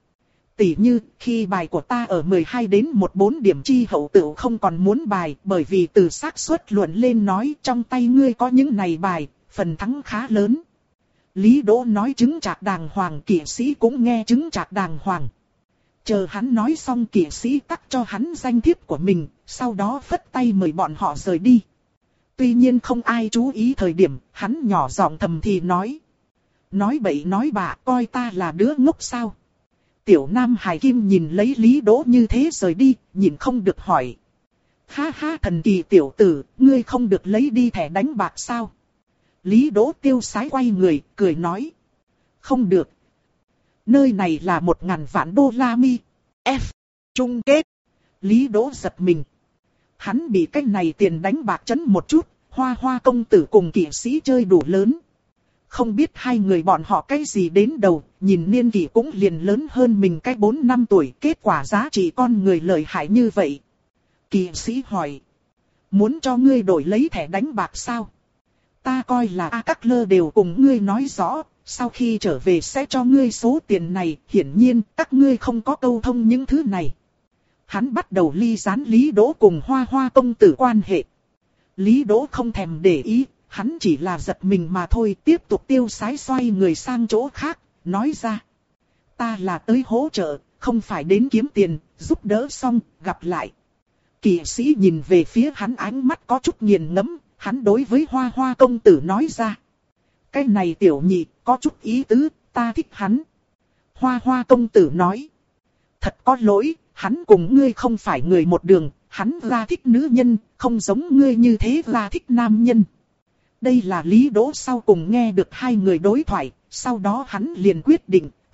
A: tỷ như khi bài của ta ở mười hai đến mười bốn điểm chi hậu tựu không còn muốn bài, bởi vì từ xác suất luận lên nói trong tay ngươi có những này bài, phần thắng khá lớn. Lý Đỗ nói chứng trạc đàng hoàng, kỵ sĩ cũng nghe chứng trạc đàng hoàng. Chờ hắn nói xong, kỵ sĩ tắc cho hắn danh thiếp của mình, sau đó phất tay mời bọn họ rời đi. Tuy nhiên không ai chú ý thời điểm, hắn nhỏ giọng thầm thì nói. Nói bậy nói bạ, coi ta là đứa ngốc sao? Tiểu Nam Hải Kim nhìn lấy Lý Đỗ như thế rời đi, nhìn không được hỏi. Ha ha, thần kỳ tiểu tử, ngươi không được lấy đi thẻ đánh bạc sao? Lý Đỗ tiêu sái quay người, cười nói. Không được. Nơi này là một ngàn vạn đô la mi. F. Chung kết. Lý Đỗ giật mình. Hắn bị cái này tiền đánh bạc chấn một chút, Hoa Hoa công tử cùng kỵ sĩ chơi đủ lớn. Không biết hai người bọn họ cái gì đến đầu, nhìn niên kỷ cũng liền lớn hơn mình cái bốn năm tuổi, kết quả giá trị con người lợi hại như vậy. Kỵ sĩ hỏi. Muốn cho ngươi đổi lấy thẻ đánh bạc sao? Ta coi là A Cắc Lơ đều cùng ngươi nói rõ, sau khi trở về sẽ cho ngươi số tiền này, hiển nhiên các ngươi không có câu thông những thứ này. Hắn bắt đầu ly gián Lý Đỗ cùng Hoa Hoa công tử quan hệ. Lý Đỗ không thèm để ý, hắn chỉ là giật mình mà thôi, tiếp tục tiêu sái xoay người sang chỗ khác, nói ra. Ta là tới hỗ trợ, không phải đến kiếm tiền, giúp đỡ xong, gặp lại. Kỵ sĩ nhìn về phía hắn ánh mắt có chút nghiền ngẫm, hắn đối với Hoa Hoa công tử nói ra. Cái này tiểu nhị, có chút ý tứ, ta thích hắn. Hoa Hoa công tử nói. Thật có lỗi, hắn cùng ngươi không phải người một đường, hắn ra thích nữ nhân, không giống ngươi như thế ra thích nam nhân. Đây là Lý Đỗ sau cùng nghe được hai người đối thoại, sau đó hắn liền quyết định,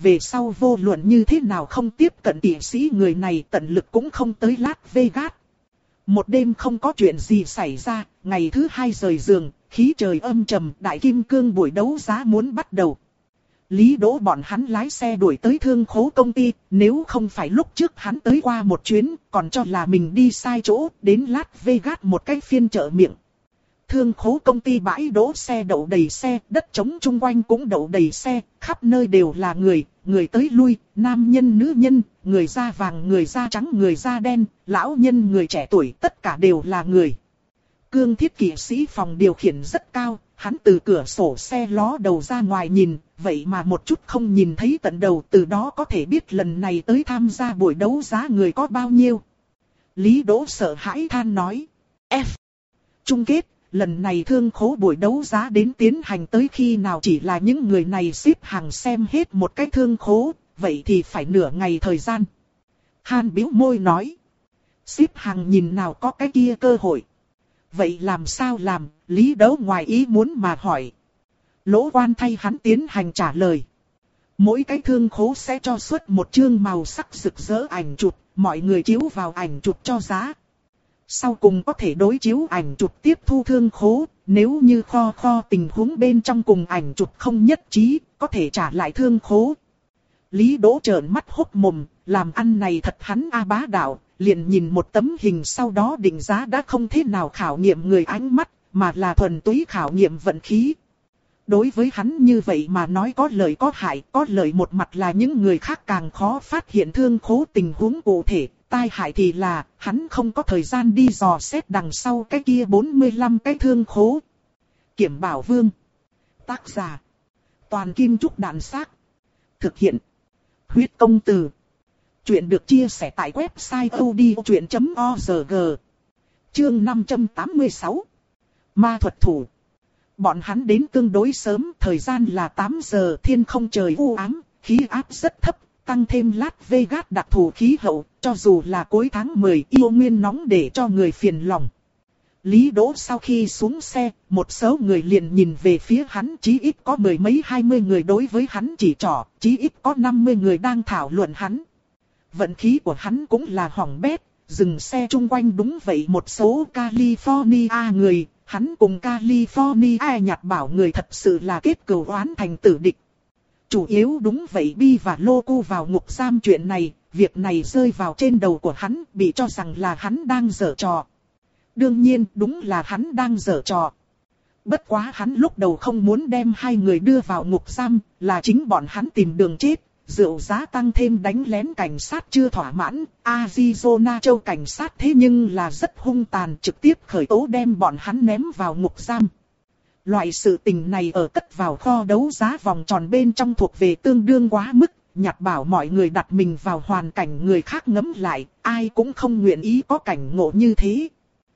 A: về sau vô luận như thế nào không tiếp cận kỵ sĩ người này tận lực cũng không tới Las Vegas. Một đêm không có chuyện gì xảy ra, ngày thứ hai rời giường, khí trời âm trầm, đại kim cương buổi đấu giá muốn bắt đầu. Lý Đỗ bọn hắn lái xe đuổi tới thương khố công ty, nếu không phải lúc trước hắn tới qua một chuyến, còn cho là mình đi sai chỗ, đến Las Vegas một cái phiên chợ miệng. Thương khố công ty bãi đỗ xe đậu đầy xe, đất trống chung quanh cũng đậu đầy xe, khắp nơi đều là người, người tới lui, nam nhân nữ nhân, người da vàng người da trắng người da đen, lão nhân người trẻ tuổi, tất cả đều là người. Cương Thiết kỵ sĩ phòng điều khiển rất cao, hắn từ cửa sổ xe ló đầu ra ngoài nhìn, vậy mà một chút không nhìn thấy tận đầu, từ đó có thể biết lần này tới tham gia buổi đấu giá người có bao nhiêu. Lý Đỗ sợ hãi than nói, F. Chung kết, lần này thương khố buổi đấu giá đến tiến hành tới khi nào chỉ là những người này xếp hàng xem hết một cái thương khố, vậy thì phải nửa ngày thời gian. Han bĩu môi nói, xếp hàng nhìn nào có cái kia cơ hội. Vậy làm sao làm, Lý Đỗ ngoài ý muốn mà hỏi. Lỗ Quan thay hắn tiến hành trả lời. Mỗi cái thương khố sẽ cho xuất một chương màu sắc rực rỡ ảnh chụp, mọi người chiếu vào ảnh chụp cho giá. Sau cùng có thể đối chiếu ảnh chụp tiếp thu thương khố, nếu như kho kho tình huống bên trong cùng ảnh chụp không nhất trí, có thể trả lại thương khố. Lý Đỗ trợn mắt hốc mồm, làm ăn này thật hắn a bá đạo, liền nhìn một tấm hình sau đó định giá đã không thế nào khảo nghiệm người ánh mắt, mà là thuần túy khảo nghiệm vận khí. Đối với hắn như vậy mà nói có lợi có hại, có lợi một mặt là những người khác càng khó phát hiện thương khố tình huống cụ thể, tai hại thì là hắn không có thời gian đi dò xét đằng sau cái kia bốn mươi lăm cái thương khố. Kiểm Bảo Vương. Tác giả. Toàn Kim Trúc Đạn Xác. Thực hiện. Huyết Công Từ. Chuyện được chia sẻ tại website odchuyện chấm org. Chương năm trăm tám mươi sáu. Ma thuật thủ. Bọn hắn đến tương đối sớm, thời gian là tám giờ, thiên không trời u ám, khí áp rất thấp, tăng thêm Las Vegas đặc thù khí hậu, cho dù là cuối tháng mười yêu nguyên nóng để cho người phiền lòng. Lý Đỗ sau khi xuống xe, một số người liền nhìn về phía hắn, chí ít có mười mấy hai mươi người đối với hắn chỉ trỏ, chí ít có năm mươi người đang thảo luận hắn. Vận khí của hắn cũng là hỏng bét, dừng xe chung quanh đúng vậy một số California người, hắn cùng California nhặt bảo người thật sự là kết cừu oán thành tử địch. Chủ yếu đúng vậy Bi và Lô Cu vào ngục giam chuyện này, việc này rơi vào trên đầu của hắn, bị cho rằng là hắn đang giở trò. Đương nhiên đúng là hắn đang giở trò. Bất quá hắn lúc đầu không muốn đem hai người đưa vào ngục giam, là chính bọn hắn tìm đường chết. Rượu giá tăng thêm đánh lén cảnh sát chưa thỏa mãn, Arizona châu cảnh sát thế nhưng là rất hung tàn, trực tiếp khởi tố đem bọn hắn ném vào ngục giam. Loại sự tình này ở cất vào kho đấu giá vòng tròn bên trong thuộc về tương đương quá mức, nhặt bảo mọi người đặt mình vào hoàn cảnh người khác ngấm lại, ai cũng không nguyện ý có cảnh ngộ như thế.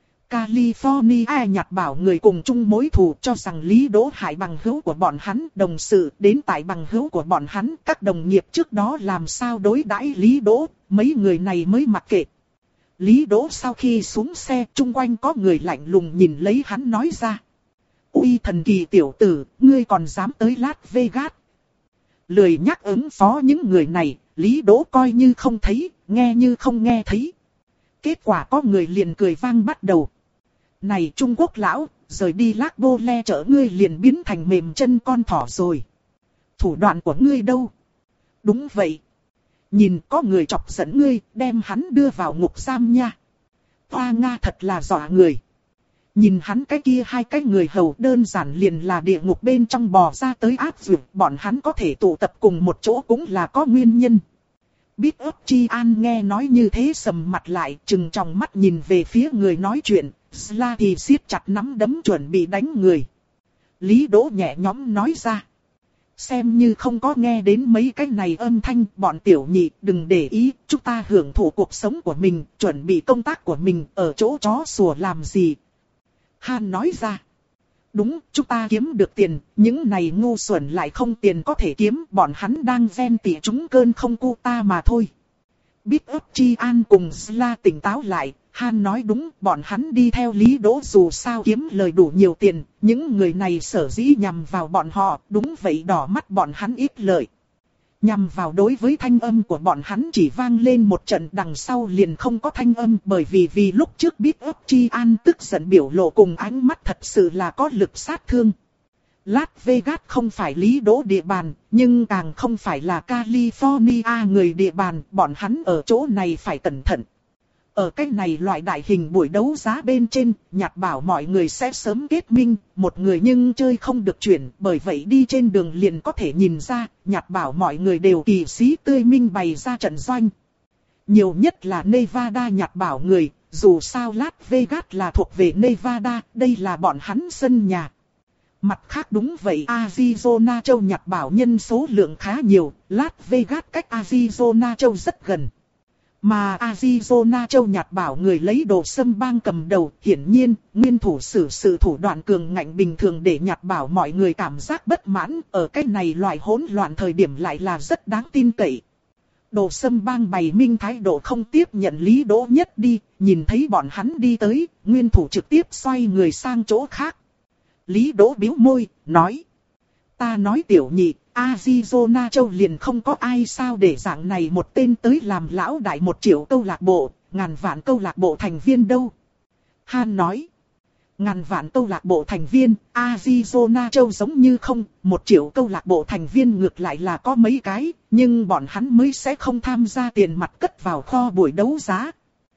A: California nhặt bảo người cùng chung mối thù, cho rằng Lý Đỗ hại bằng hữu của bọn hắn, đồng sự đến tại bằng hữu của bọn hắn, các đồng nghiệp trước đó làm sao đối đãi Lý Đỗ, mấy người này mới mặc kệ. Lý Đỗ sau khi xuống xe, chung quanh có người lạnh lùng nhìn lấy hắn nói ra. Ui thần kỳ tiểu tử, ngươi còn dám tới Las Vegas. Lười nhắc ứng phó những người này, Lý Đỗ coi như không thấy, nghe như không nghe thấy. Kết quả có người liền cười vang bắt đầu. Này Trung Quốc lão, rời đi Lác Bô Le chở ngươi liền biến thành mềm chân con thỏ rồi. Thủ đoạn của ngươi đâu? Đúng vậy. Nhìn có người chọc giận ngươi, đem hắn đưa vào ngục giam nha. Hoa Nga thật là dọa người. Nhìn hắn cái kia hai cái người hầu đơn giản liền là địa ngục bên trong bò ra tới áp dược, bọn hắn có thể tụ tập cùng một chỗ cũng là có nguyên nhân. Biết ấp Chi An nghe nói như thế sầm mặt lại, trừng tròng mắt nhìn về phía người nói chuyện, Sla thì siết chặt nắm đấm chuẩn bị đánh người. Lý Đỗ nhẹ nhõm nói ra. Xem như không có nghe đến mấy cái này âm thanh, bọn tiểu nhị đừng để ý, chúng ta hưởng thụ cuộc sống của mình, chuẩn bị công tác của mình, ở chỗ chó sủa làm gì. Han nói ra. Đúng, chúng ta kiếm được tiền, những này ngu xuẩn lại không tiền có thể kiếm, bọn hắn đang ven tỉ chúng cơn không cu ta mà thôi. Biết ấp Chi An cùng Sla tỉnh táo lại, Han nói đúng, bọn hắn đi theo Lý Đỗ dù sao kiếm lời đủ nhiều tiền, những người này sở dĩ nhằm vào bọn họ, đúng vậy đỏ mắt bọn hắn ít lợi. Nhằm vào đối với thanh âm của bọn hắn chỉ vang lên một trận, đằng sau liền không có thanh âm, bởi vì vì lúc trước biết ấp Chi An tức giận biểu lộ cùng ánh mắt thật sự là có lực sát thương. Las Vegas không phải Lý Đỗ địa bàn, nhưng càng không phải là California người địa bàn, bọn hắn ở chỗ này phải cẩn thận. Ở cái này loại đại hình buổi đấu giá bên trên, Nhạt bảo mọi người sẽ sớm kết minh, một người nhưng chơi không được chuyển, bởi vậy đi trên đường liền có thể nhìn ra, Nhạt bảo mọi người đều kỳ sĩ tươi minh bày ra trận doanh. Nhiều nhất là Nevada Nhạt bảo người, dù sao Las Vegas là thuộc về Nevada, đây là bọn hắn sân nhà. Mặt khác đúng vậy, Arizona châu Nhạt bảo nhân số lượng khá nhiều, Las Vegas cách Arizona châu rất gần. Mà Arizona châu Nhạt bảo người lấy Đồ Sâm Bang cầm đầu, hiển nhiên, nguyên thủ sử sự thủ đoạn cường ngạnh bình thường để Nhạt bảo mọi người cảm giác bất mãn, ở cái này loại hỗn loạn thời điểm lại là rất đáng tin cậy. Đồ Sâm Bang bày minh thái độ không tiếp nhận Lý Đỗ Nhất đi, nhìn thấy bọn hắn đi tới, nguyên thủ trực tiếp xoay người sang chỗ khác. Lý Đỗ bĩu môi, nói. Ta nói tiểu nhị, Arizona châu liền không có ai sao để dạng này một tên tới làm lão đại một triệu câu lạc bộ, ngàn vạn câu lạc bộ thành viên đâu. Han nói. Ngàn vạn câu lạc bộ thành viên, Arizona châu giống như không, một triệu câu lạc bộ thành viên ngược lại là có mấy cái, nhưng bọn hắn mới sẽ không tham gia tiền mặt cất vào kho buổi đấu giá.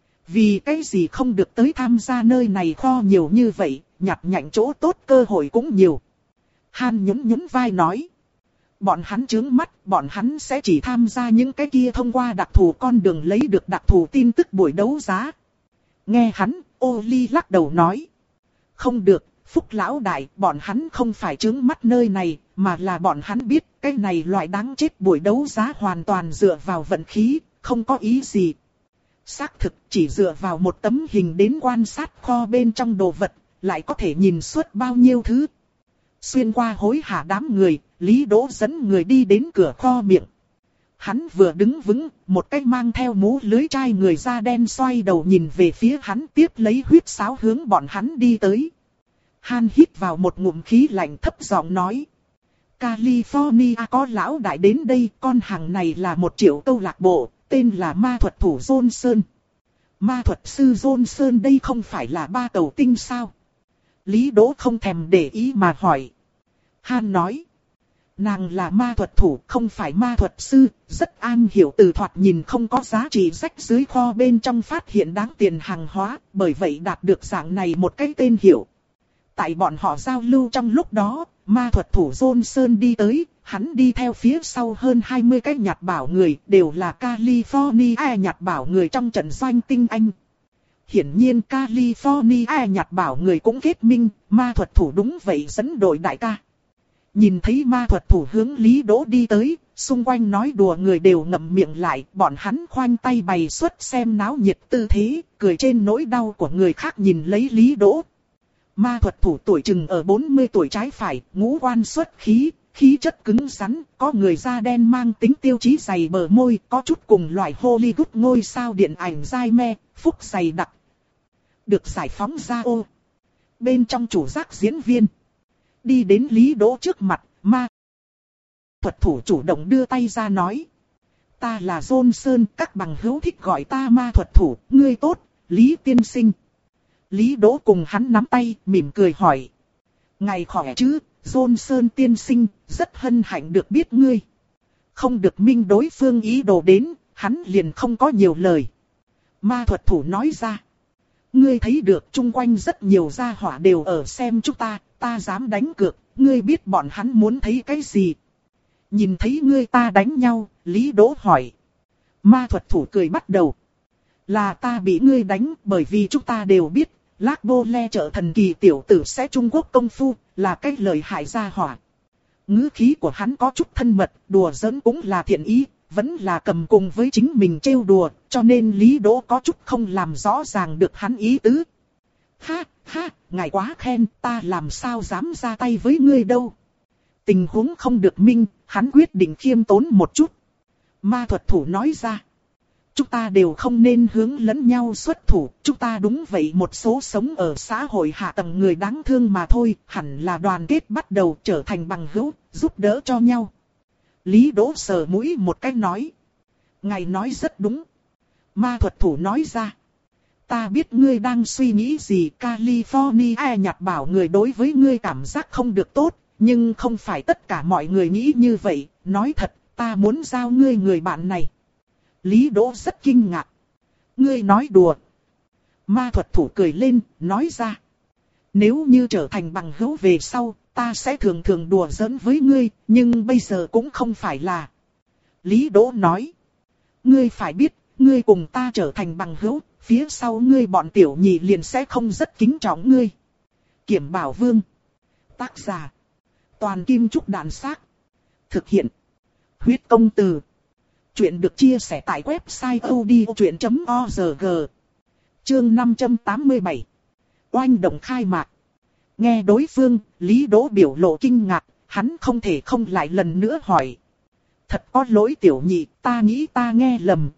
A: Vì cái gì không được tới tham gia nơi này kho nhiều như vậy, nhặt nhạnh chỗ tốt cơ hội cũng nhiều. Han nhún nhún vai nói. Bọn hắn trướng mắt, bọn hắn sẽ chỉ tham gia những cái kia thông qua đặc thù con đường lấy được đặc thù tin tức buổi đấu giá. Nghe hắn, Oli lắc đầu nói. Không được, Phúc lão đại, bọn hắn không phải trướng mắt nơi này, mà là bọn hắn biết cái này loại đáng chết buổi đấu giá hoàn toàn dựa vào vận khí, không có ý gì. Xác thực chỉ dựa vào một tấm hình đến quan sát kho bên trong đồ vật, lại có thể nhìn suốt bao nhiêu thứ. Xuyên qua hối hả đám người, Lý Đỗ dẫn người đi đến cửa kho miệng. Hắn vừa đứng vững, một cái mang theo mũ lưới trai người da đen xoay đầu nhìn về phía hắn, tiếp lấy huyết sáo hướng bọn hắn đi tới. Han hít vào một ngụm khí lạnh thấp giọng nói. California có lão đại đến đây, con hàng này là một triệu câu lạc bộ, tên là ma thuật thủ Johnson. Ma thuật sư Johnson đây không phải là ba cầu tinh sao? Lý Đỗ không thèm để ý mà hỏi. Han nói. Nàng là ma thuật thủ, không phải ma thuật sư, rất an hiểu từ thoạt nhìn không có giá trị rách dưới kho bên trong phát hiện đáng tiền hàng hóa, bởi vậy đạt được dạng này một cái tên hiệu. Tại bọn họ giao lưu trong lúc đó, ma thuật thủ Johnson đi tới, hắn đi theo phía sau hơn hai mươi cái Nhạt bảo người, đều là California Nhạt bảo người trong trận doanh tinh anh. Hiển nhiên California Nhạt bảo người cũng kết minh, ma thuật thủ đúng vậy dẫn đội đại ca. Nhìn thấy ma thuật thủ hướng Lý Đỗ đi tới, xung quanh nói đùa người đều ngậm miệng lại, bọn hắn khoanh tay bày xuất xem náo nhiệt tư thế, cười trên nỗi đau của người khác nhìn lấy Lý Đỗ. Ma thuật thủ tuổi chừng ở bốn mươi tuổi trái phải, ngũ quan xuất khí, khí chất cứng rắn, có người da đen mang tính tiêu chí dày bờ môi, có chút cùng loại Hollywood ngôi sao điện ảnh dai me, phúc dày đặc. Được giải phóng ra ô. Bên trong chủ giác diễn viên. Đi đến Lý Đỗ trước mặt, ma thuật thủ chủ động đưa tay ra nói. Ta là Johnson, các bằng hữu thích gọi ta ma thuật thủ, ngươi tốt, Lý tiên sinh. Lý Đỗ cùng hắn nắm tay, mỉm cười hỏi. Ngài khỏe chứ, Johnson tiên sinh, rất hân hạnh được biết ngươi. Không được minh đối phương ý đồ đến, hắn liền không có nhiều lời. Ma thuật thủ nói ra. Ngươi thấy được chung quanh rất nhiều gia hỏa đều ở xem chúng ta, ta dám đánh cược, ngươi biết bọn hắn muốn thấy cái gì. Nhìn thấy ngươi ta đánh nhau, Lý Đỗ hỏi. Ma thuật thủ cười bắt đầu. Là ta bị ngươi đánh bởi vì chúng ta đều biết, Lác Bô Le trợ thần kỳ tiểu tử sẽ Trung Quốc công phu, là cái lời hại gia hỏa. Ngữ khí của hắn có chút thân mật, đùa giỡn cũng là thiện ý, vẫn là cầm cùng với chính mình trêu đùa, cho nên Lý Đỗ có chút không làm rõ ràng được hắn ý tứ. Ha, ha, ngài quá khen, ta làm sao dám ra tay với ngươi đâu. Tình huống không được minh, hắn quyết định khiêm tốn một chút. Ma thuật thủ nói ra. Chúng ta đều không nên hướng lẫn nhau xuất thủ, chúng ta đúng vậy một số sống ở xã hội hạ tầng người đáng thương mà thôi, hẳn là đoàn kết bắt đầu trở thành bằng hữu, giúp đỡ cho nhau. Lý Đỗ sờ mũi một cái nói. Ngài nói rất đúng. Ma thuật thủ nói ra. Ta biết ngươi đang suy nghĩ gì. California Nhật Bảo người đối với ngươi cảm giác không được tốt. Nhưng không phải tất cả mọi người nghĩ như vậy. Nói thật, ta muốn giao ngươi người bạn này. Lý Đỗ rất kinh ngạc. Ngươi nói đùa. Ma thuật thủ cười lên, nói ra. Nếu như trở thành bằng hữu về sau, ta sẽ thường thường đùa giỡn với ngươi, nhưng bây giờ cũng không phải là. Lý Đỗ nói. Ngươi phải biết, ngươi cùng ta trở thành bằng hữu, phía sau ngươi bọn tiểu nhị liền sẽ không rất kính trọng ngươi. Kiểm Bảo Vương. Tác giả. Toàn Kim Trúc Đạn Xác. Thực hiện. Huyết Công Từ. Chuyện được chia sẻ tại website odchuyện chấm org. Chương năm trăm tám mươi bảy. Oanh động khai mạc. Nghe đối phương, Lý Đỗ biểu lộ kinh ngạc, hắn không thể không lại lần nữa hỏi. Thật có lỗi tiểu nhị, ta nghĩ ta nghe lầm.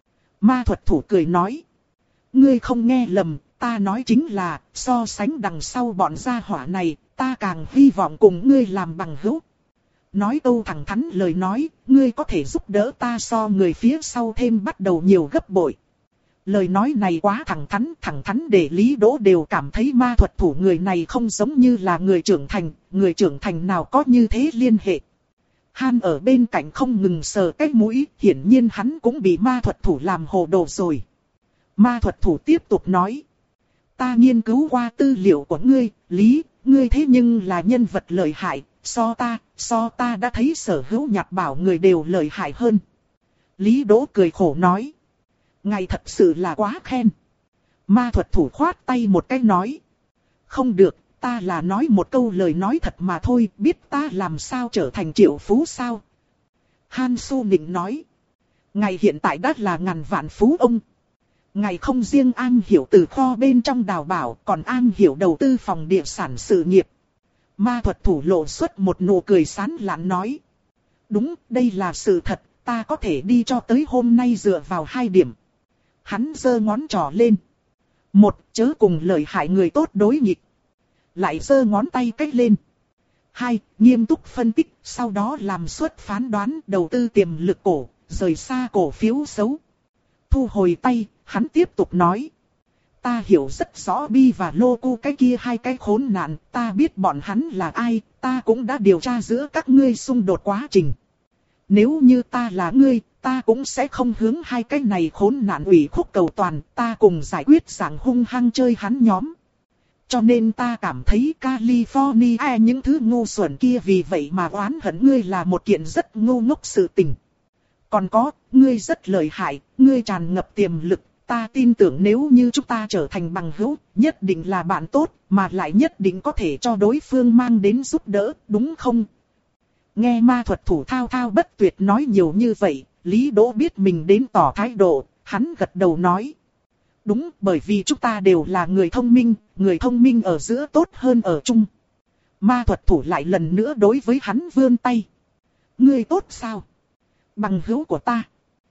A: Ma thuật thủ cười nói. Ngươi không nghe lầm, ta nói chính là, so sánh đằng sau bọn gia hỏa này, ta càng hy vọng cùng ngươi làm bằng hữu. Nói câu thẳng thắn lời nói, ngươi có thể giúp đỡ ta so người phía sau thêm bắt đầu nhiều gấp bội. Lời nói này quá thẳng thắn, thẳng thắn để Lý Đỗ đều cảm thấy ma thuật thủ người này không giống như là người trưởng thành, người trưởng thành nào có như thế liên hệ. Han ở bên cạnh không ngừng sờ cái mũi, hiển nhiên hắn cũng bị ma thuật thủ làm hồ đồ rồi. Ma thuật thủ tiếp tục nói. Ta nghiên cứu qua tư liệu của ngươi, Lý, ngươi thế nhưng là nhân vật lợi hại, so ta, so ta đã thấy sở hữu Nhật Bảo người đều lợi hại hơn. Lý Đỗ cười khổ nói. Ngài thật sự là quá khen. Ma thuật thủ khoát tay một cái nói. Không được, ta là nói một câu lời nói thật mà thôi, biết ta làm sao trở thành triệu phú sao. Han Su Nịnh nói. Ngài hiện tại đã là ngàn vạn phú ông. Ngài không riêng an hiểu từ kho bên trong đào bảo, còn an hiểu đầu tư phòng địa sản sự nghiệp. Ma thuật thủ lộ xuất một nụ cười sán lạn nói. Đúng, đây là sự thật, ta có thể đi cho tới hôm nay dựa vào hai điểm. Hắn giơ ngón trỏ lên. Một, chớ cùng lợi hại người tốt đối nghịch. Lại giơ ngón tay cách lên. Hai, nghiêm túc phân tích, sau đó làm suất phán đoán đầu tư tiềm lực cổ, rời xa cổ phiếu xấu. Thu hồi tay, hắn tiếp tục nói. Ta hiểu rất rõ Bi và Lô Cu cái kia hai cái khốn nạn, ta biết bọn hắn là ai, ta cũng đã điều tra giữa các ngươi xung đột quá trình. Nếu như ta là ngươi, ta cũng sẽ không hướng hai cái này khốn nạn ủy khúc cầu toàn, ta cùng giải quyết dạng hung hăng chơi hắn nhóm. Cho nên ta cảm thấy California những thứ ngu xuẩn kia vì vậy mà oán hận ngươi là một kiện rất ngu ngốc sự tình. Còn có, ngươi rất lợi hại, ngươi tràn ngập tiềm lực, ta tin tưởng nếu như chúng ta trở thành bằng hữu, nhất định là bạn tốt, mà lại nhất định có thể cho đối phương mang đến giúp đỡ, đúng không? Nghe ma thuật thủ thao thao bất tuyệt nói nhiều như vậy, Lý Đỗ biết mình đến tỏ thái độ, hắn gật đầu nói. Đúng, bởi vì chúng ta đều là người thông minh, người thông minh ở giữa tốt hơn ở chung. Ma thuật thủ lại lần nữa đối với hắn vươn tay. Ngươi tốt sao? Bằng hữu của ta.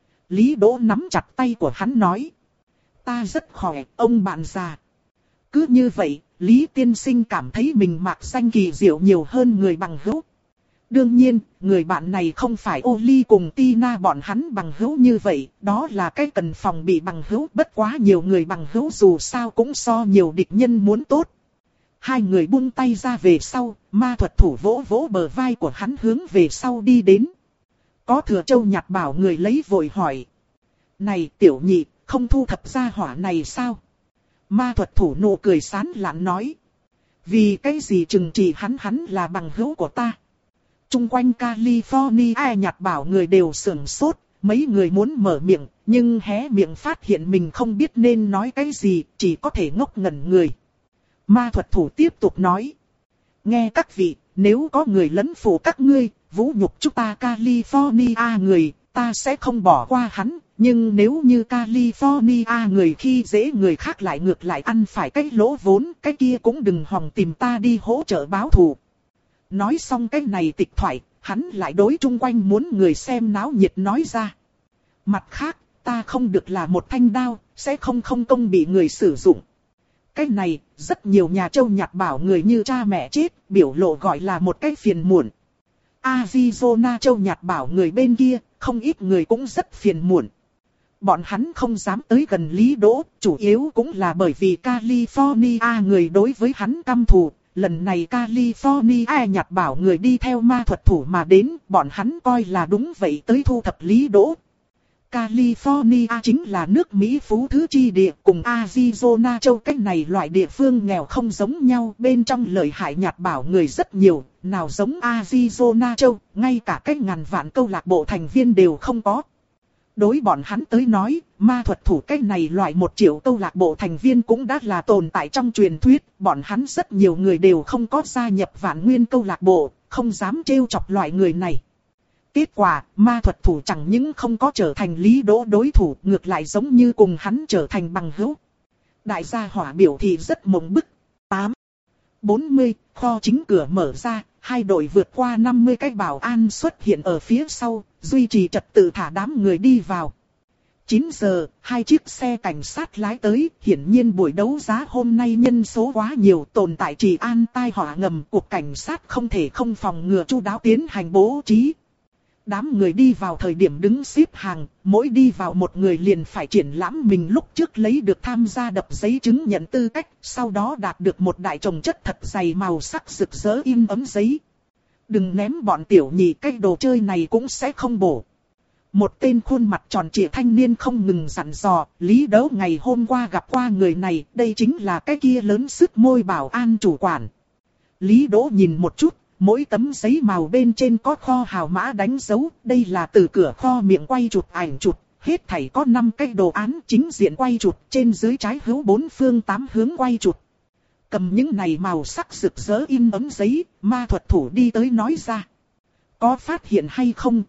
A: Lý Đỗ nắm chặt tay của hắn nói. Ta rất khỏe, ông bạn già. Cứ như vậy, Lý tiên sinh cảm thấy mình mạc danh kỳ diệu nhiều hơn người bằng hữu. Đương nhiên, người bạn này không phải Oli cùng Tina bọn hắn bằng hữu như vậy, đó là cái cần phòng bị bằng hữu, bất quá nhiều người bằng hữu dù sao cũng so nhiều địch nhân muốn tốt. Hai người buông tay ra về sau, ma thuật thủ vỗ vỗ bờ vai của hắn hướng về sau đi đến. Có Thừa Châu Nhật Bảo người lấy vội hỏi. Này tiểu nhị, không thu thập gia hỏa này sao? Ma thuật thủ nụ cười sán lạn nói. Vì cái gì chừng trị hắn hắn là bằng hữu của ta? Trung quanh California Nhật Bảo người đều sửng sốt, mấy người muốn mở miệng, nhưng hé miệng phát hiện mình không biết nên nói cái gì, chỉ có thể ngốc ngẩn người. Ma thuật thủ tiếp tục nói. Nghe các vị, nếu có người lấn phụ các ngươi, vũ nhục chúng ta California người, ta sẽ không bỏ qua hắn, nhưng nếu như California người khi dễ người khác lại ngược lại ăn phải cái lỗ vốn, cái kia cũng đừng hòng tìm ta đi hỗ trợ báo thù. Nói xong cái này tịch thoại, hắn lại đối chung quanh muốn người xem náo nhiệt nói ra. Mặt khác, ta không được là một thanh đao, sẽ không không công bị người sử dụng. Cái này, rất nhiều nhà châu Nhật Bảo người như cha mẹ chết, biểu lộ gọi là một cái phiền muộn. Arizona châu nhạt bảo người bên kia, không ít người cũng rất phiền muộn. Bọn hắn không dám tới gần Lý Đỗ, chủ yếu cũng là bởi vì California người đối với hắn căm thù. Lần này California nhạt bảo người đi theo ma thuật thủ mà đến, bọn hắn coi là đúng vậy tới thu thập Lý Đỗ. California chính là nước Mỹ phú thứ chi địa, cùng Arizona châu cách này loại địa phương nghèo không giống nhau, bên trong lợi hại nhạt bảo người rất nhiều, nào giống Arizona châu, ngay cả cách ngàn vạn câu lạc bộ thành viên đều không có. Đối bọn hắn tới nói, ma thuật thủ cách này loại một triệu câu lạc bộ thành viên cũng đã là tồn tại trong truyền thuyết, bọn hắn rất nhiều người đều không có gia nhập vạn nguyên câu lạc bộ, không dám trêu chọc loại người này. Kết quả, ma thuật thủ chẳng những không có trở thành Lý Đỗ đối thủ, ngược lại giống như cùng hắn trở thành bằng hữu. Đại gia hỏa biểu thị rất mộng bức. tám bốn mươi, kho chính cửa mở ra, hai đội vượt qua năm mươi cái bảo an xuất hiện ở phía sau, duy trì trật tự thả đám người đi vào. chín giờ, hai chiếc xe cảnh sát lái tới, hiển nhiên buổi đấu giá hôm nay nhân số quá nhiều, tồn tại trì an tai họa ngầm, cục cảnh sát không thể không phòng ngừa chu đáo tiến hành bố trí. Đám người đi vào thời điểm đứng xếp hàng, mỗi đi vào một người liền phải triển lãm mình lúc trước lấy được tham gia đập giấy chứng nhận tư cách, sau đó đạt được một đại chồng chất thật dày màu sắc rực rỡ in ấm giấy. Đừng ném bọn tiểu nhị, cái đồ chơi này cũng sẽ không bổ. Một tên khuôn mặt tròn trịa thanh niên không ngừng dặn dò, Lý Đỗ ngày hôm qua gặp qua người này, đây chính là cái kia lớn sức môi bảo an chủ quản. Lý Đỗ nhìn một chút. Mỗi tấm giấy màu bên trên có kho hào mã đánh dấu, đây là từ cửa kho miệng quay chụp ảnh chụp, hết thảy có năm cái đồ án chính diện quay chụp, trên dưới trái hữu bốn phương tám hướng quay chụp. Cầm những này màu sắc rực rỡ in ấm giấy, ma thuật thủ đi tới nói ra. Có phát hiện hay không?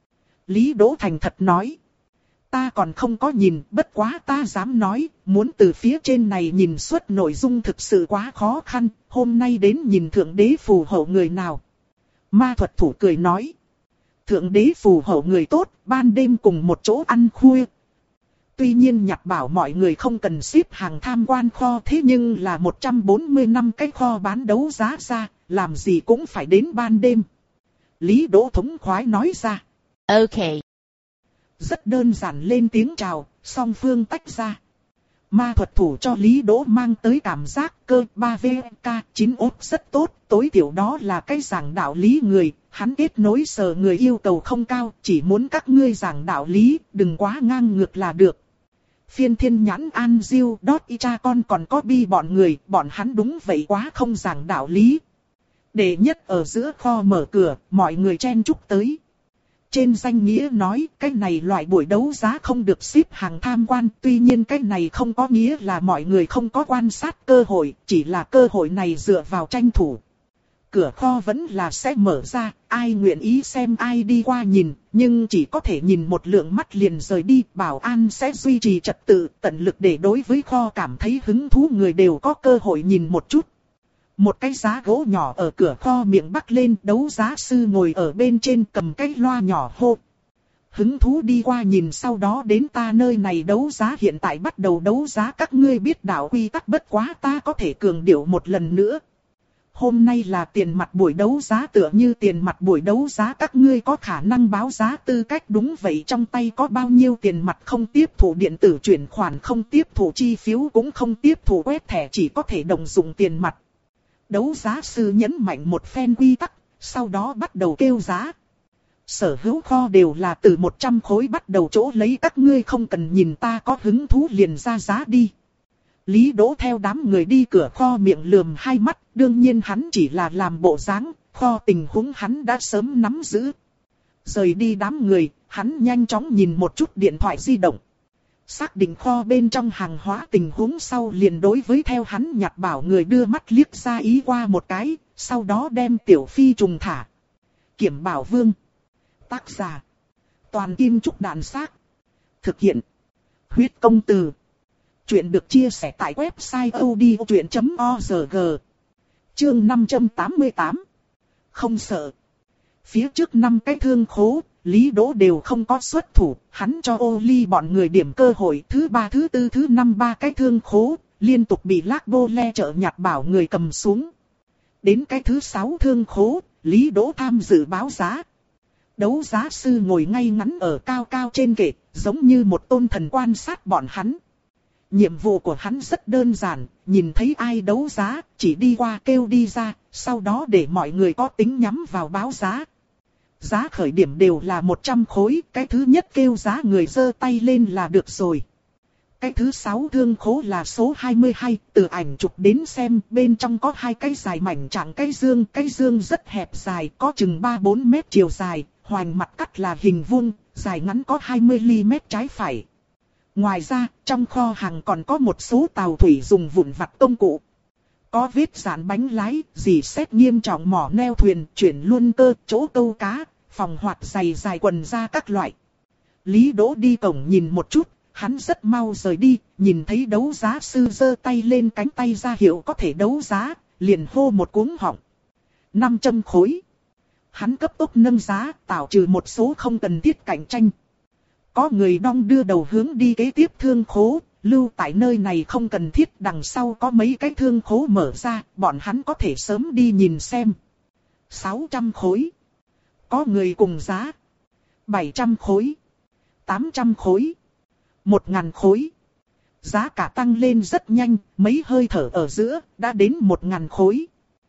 A: Lý Đỗ thành thật nói. Ta còn không có nhìn, bất quá ta dám nói, muốn từ phía trên này nhìn suốt nội dung thực sự quá khó khăn, hôm nay đến nhìn thượng đế phù hộ người nào. Ma thuật thủ cười nói. Thượng đế phù hộ người tốt, ban đêm cùng một chỗ ăn khuya. Tuy nhiên nhặt bảo mọi người không cần xếp hàng tham quan kho, thế nhưng là một trăm bốn mươi năm cái kho bán đấu giá ra, làm gì cũng phải đến ban đêm. Lý Đỗ thống khoái nói ra.
B: Ok.
A: Rất đơn giản lên tiếng chào, song phương tách ra. Ma thuật thủ cho Lý Đỗ mang tới cảm giác cơ ba vê ca chín ốt rất tốt, tối thiểu đó là cái giảng đạo lý người, hắn kết nối sở người yêu cầu không cao, chỉ muốn các ngươi giảng đạo lý, đừng quá ngang ngược là được. Phiên thiên nhãn an diêu đót y cha con còn có bi bọn người, bọn hắn đúng vậy quá không giảng đạo lý. Đệ nhất ở giữa kho mở cửa, mọi người chen chúc tới. Trên danh nghĩa nói cái này loại buổi đấu giá không được xếp hàng tham quan, tuy nhiên cái này không có nghĩa là mọi người không có quan sát cơ hội, chỉ là cơ hội này dựa vào tranh thủ. Cửa kho vẫn là sẽ mở ra, ai nguyện ý xem ai đi qua nhìn, nhưng chỉ có thể nhìn một lượng mắt liền rời đi, bảo an sẽ duy trì trật tự, tận lực để đối với kho cảm thấy hứng thú người đều có cơ hội nhìn một chút. Một cái giá gỗ nhỏ ở cửa kho miệng bắc lên, đấu giá sư ngồi ở bên trên cầm cái loa nhỏ hô. Hứng thú đi qua nhìn, sau đó đến ta nơi này đấu giá, hiện tại bắt đầu đấu giá, các ngươi biết đạo quy tắc, bất quá ta có thể cường điệu một lần nữa. Hôm nay là tiền mặt buổi đấu giá, tựa như tiền mặt buổi đấu giá các ngươi có khả năng báo giá tư cách, đúng vậy, trong tay có bao nhiêu tiền mặt không tiếp thụ điện tử chuyển khoản, không tiếp thụ chi phiếu, cũng không tiếp thụ quét thẻ, chỉ có thể đồng dụng tiền mặt. Đấu giá sư nhấn mạnh một phen quy tắc, sau đó bắt đầu kêu giá. Sở hữu kho đều là từ một trăm khối bắt đầu chỗ lấy, các ngươi không cần nhìn, ta có hứng thú liền ra giá đi. Lý Đỗ theo đám người đi cửa kho miệng lườm hai mắt, đương nhiên hắn chỉ là làm bộ dáng, kho tình huống hắn đã sớm nắm giữ. Rời đi đám người, hắn nhanh chóng nhìn một chút điện thoại di động. Xác định kho bên trong hàng hóa tình huống sau, liền đối với theo hắn nhặt bảo người đưa mắt liếc ra ý qua một cái, sau đó đem tiểu phi trùng thả. Kiểm Bảo Vương. Tác giả. Toàn Kim Trúc Đạn Xác. Thực hiện. Huyết Công Từ. Chuyện được chia sẻ tại website odchuyện chấm org. Chương năm trăm tám mươi tám. Không sợ. Phía trước năm cái thương khố, Lý Đỗ đều không có xuất thủ, hắn cho ô ly bọn người điểm cơ hội, thứ ba thứ tư thứ năm ba cái thương khố, liên tục bị Lác Bô Le trợ nhặt bảo người cầm xuống. Đến cái thứ sáu thương khố, Lý Đỗ tham dự báo giá. Đấu giá sư ngồi ngay ngắn ở cao cao trên kệ, giống như một tôn thần quan sát bọn hắn. Nhiệm vụ của hắn rất đơn giản, nhìn thấy ai đấu giá, chỉ đi qua kêu đi ra, sau đó để mọi người có tính nhắm vào báo giá. Giá khởi điểm đều là một trăm khối, cái thứ nhất kêu giá người giơ tay lên là được rồi. Cái thứ sáu thương khố là số hai mươi hai, từ ảnh chụp đến xem, bên trong có hai cái dài mảnh trạng cái dương, cái dương rất hẹp dài, có chừng ba bốn mét chiều dài, hoành mặt cắt là hình vuông, dài ngắn có hai mươi mi-li-mét trái phải. Ngoài ra, trong kho hàng còn có một số tàu thủy dùng vụn vặt công cụ. Có vết dạn bánh lái, dì xét nghiêm trọng mỏ neo thuyền, chuyển luân cơ, chỗ câu cá, phòng hoạt giày dài quần da các loại. Lý Đỗ đi cổng nhìn một chút, hắn rất mau rời đi, nhìn thấy đấu giá sư giơ tay lên cánh tay ra hiệu có thể đấu giá, liền hô một cuống họng. năm trăm khối. Hắn cấp tốc nâng giá, tạo trừ một số không cần thiết cạnh tranh. Có người đong đưa đầu hướng đi kế tiếp thương khố, lưu tại nơi này không cần thiết, đằng sau có mấy cái thương khố mở ra, bọn hắn có thể sớm đi nhìn xem. sáu trăm khối. Có người cùng giá. bảy trăm khối. tám trăm khối. một nghìn khối. Giá cả tăng lên rất nhanh, mấy hơi thở ở giữa, đã đến một nghìn khối.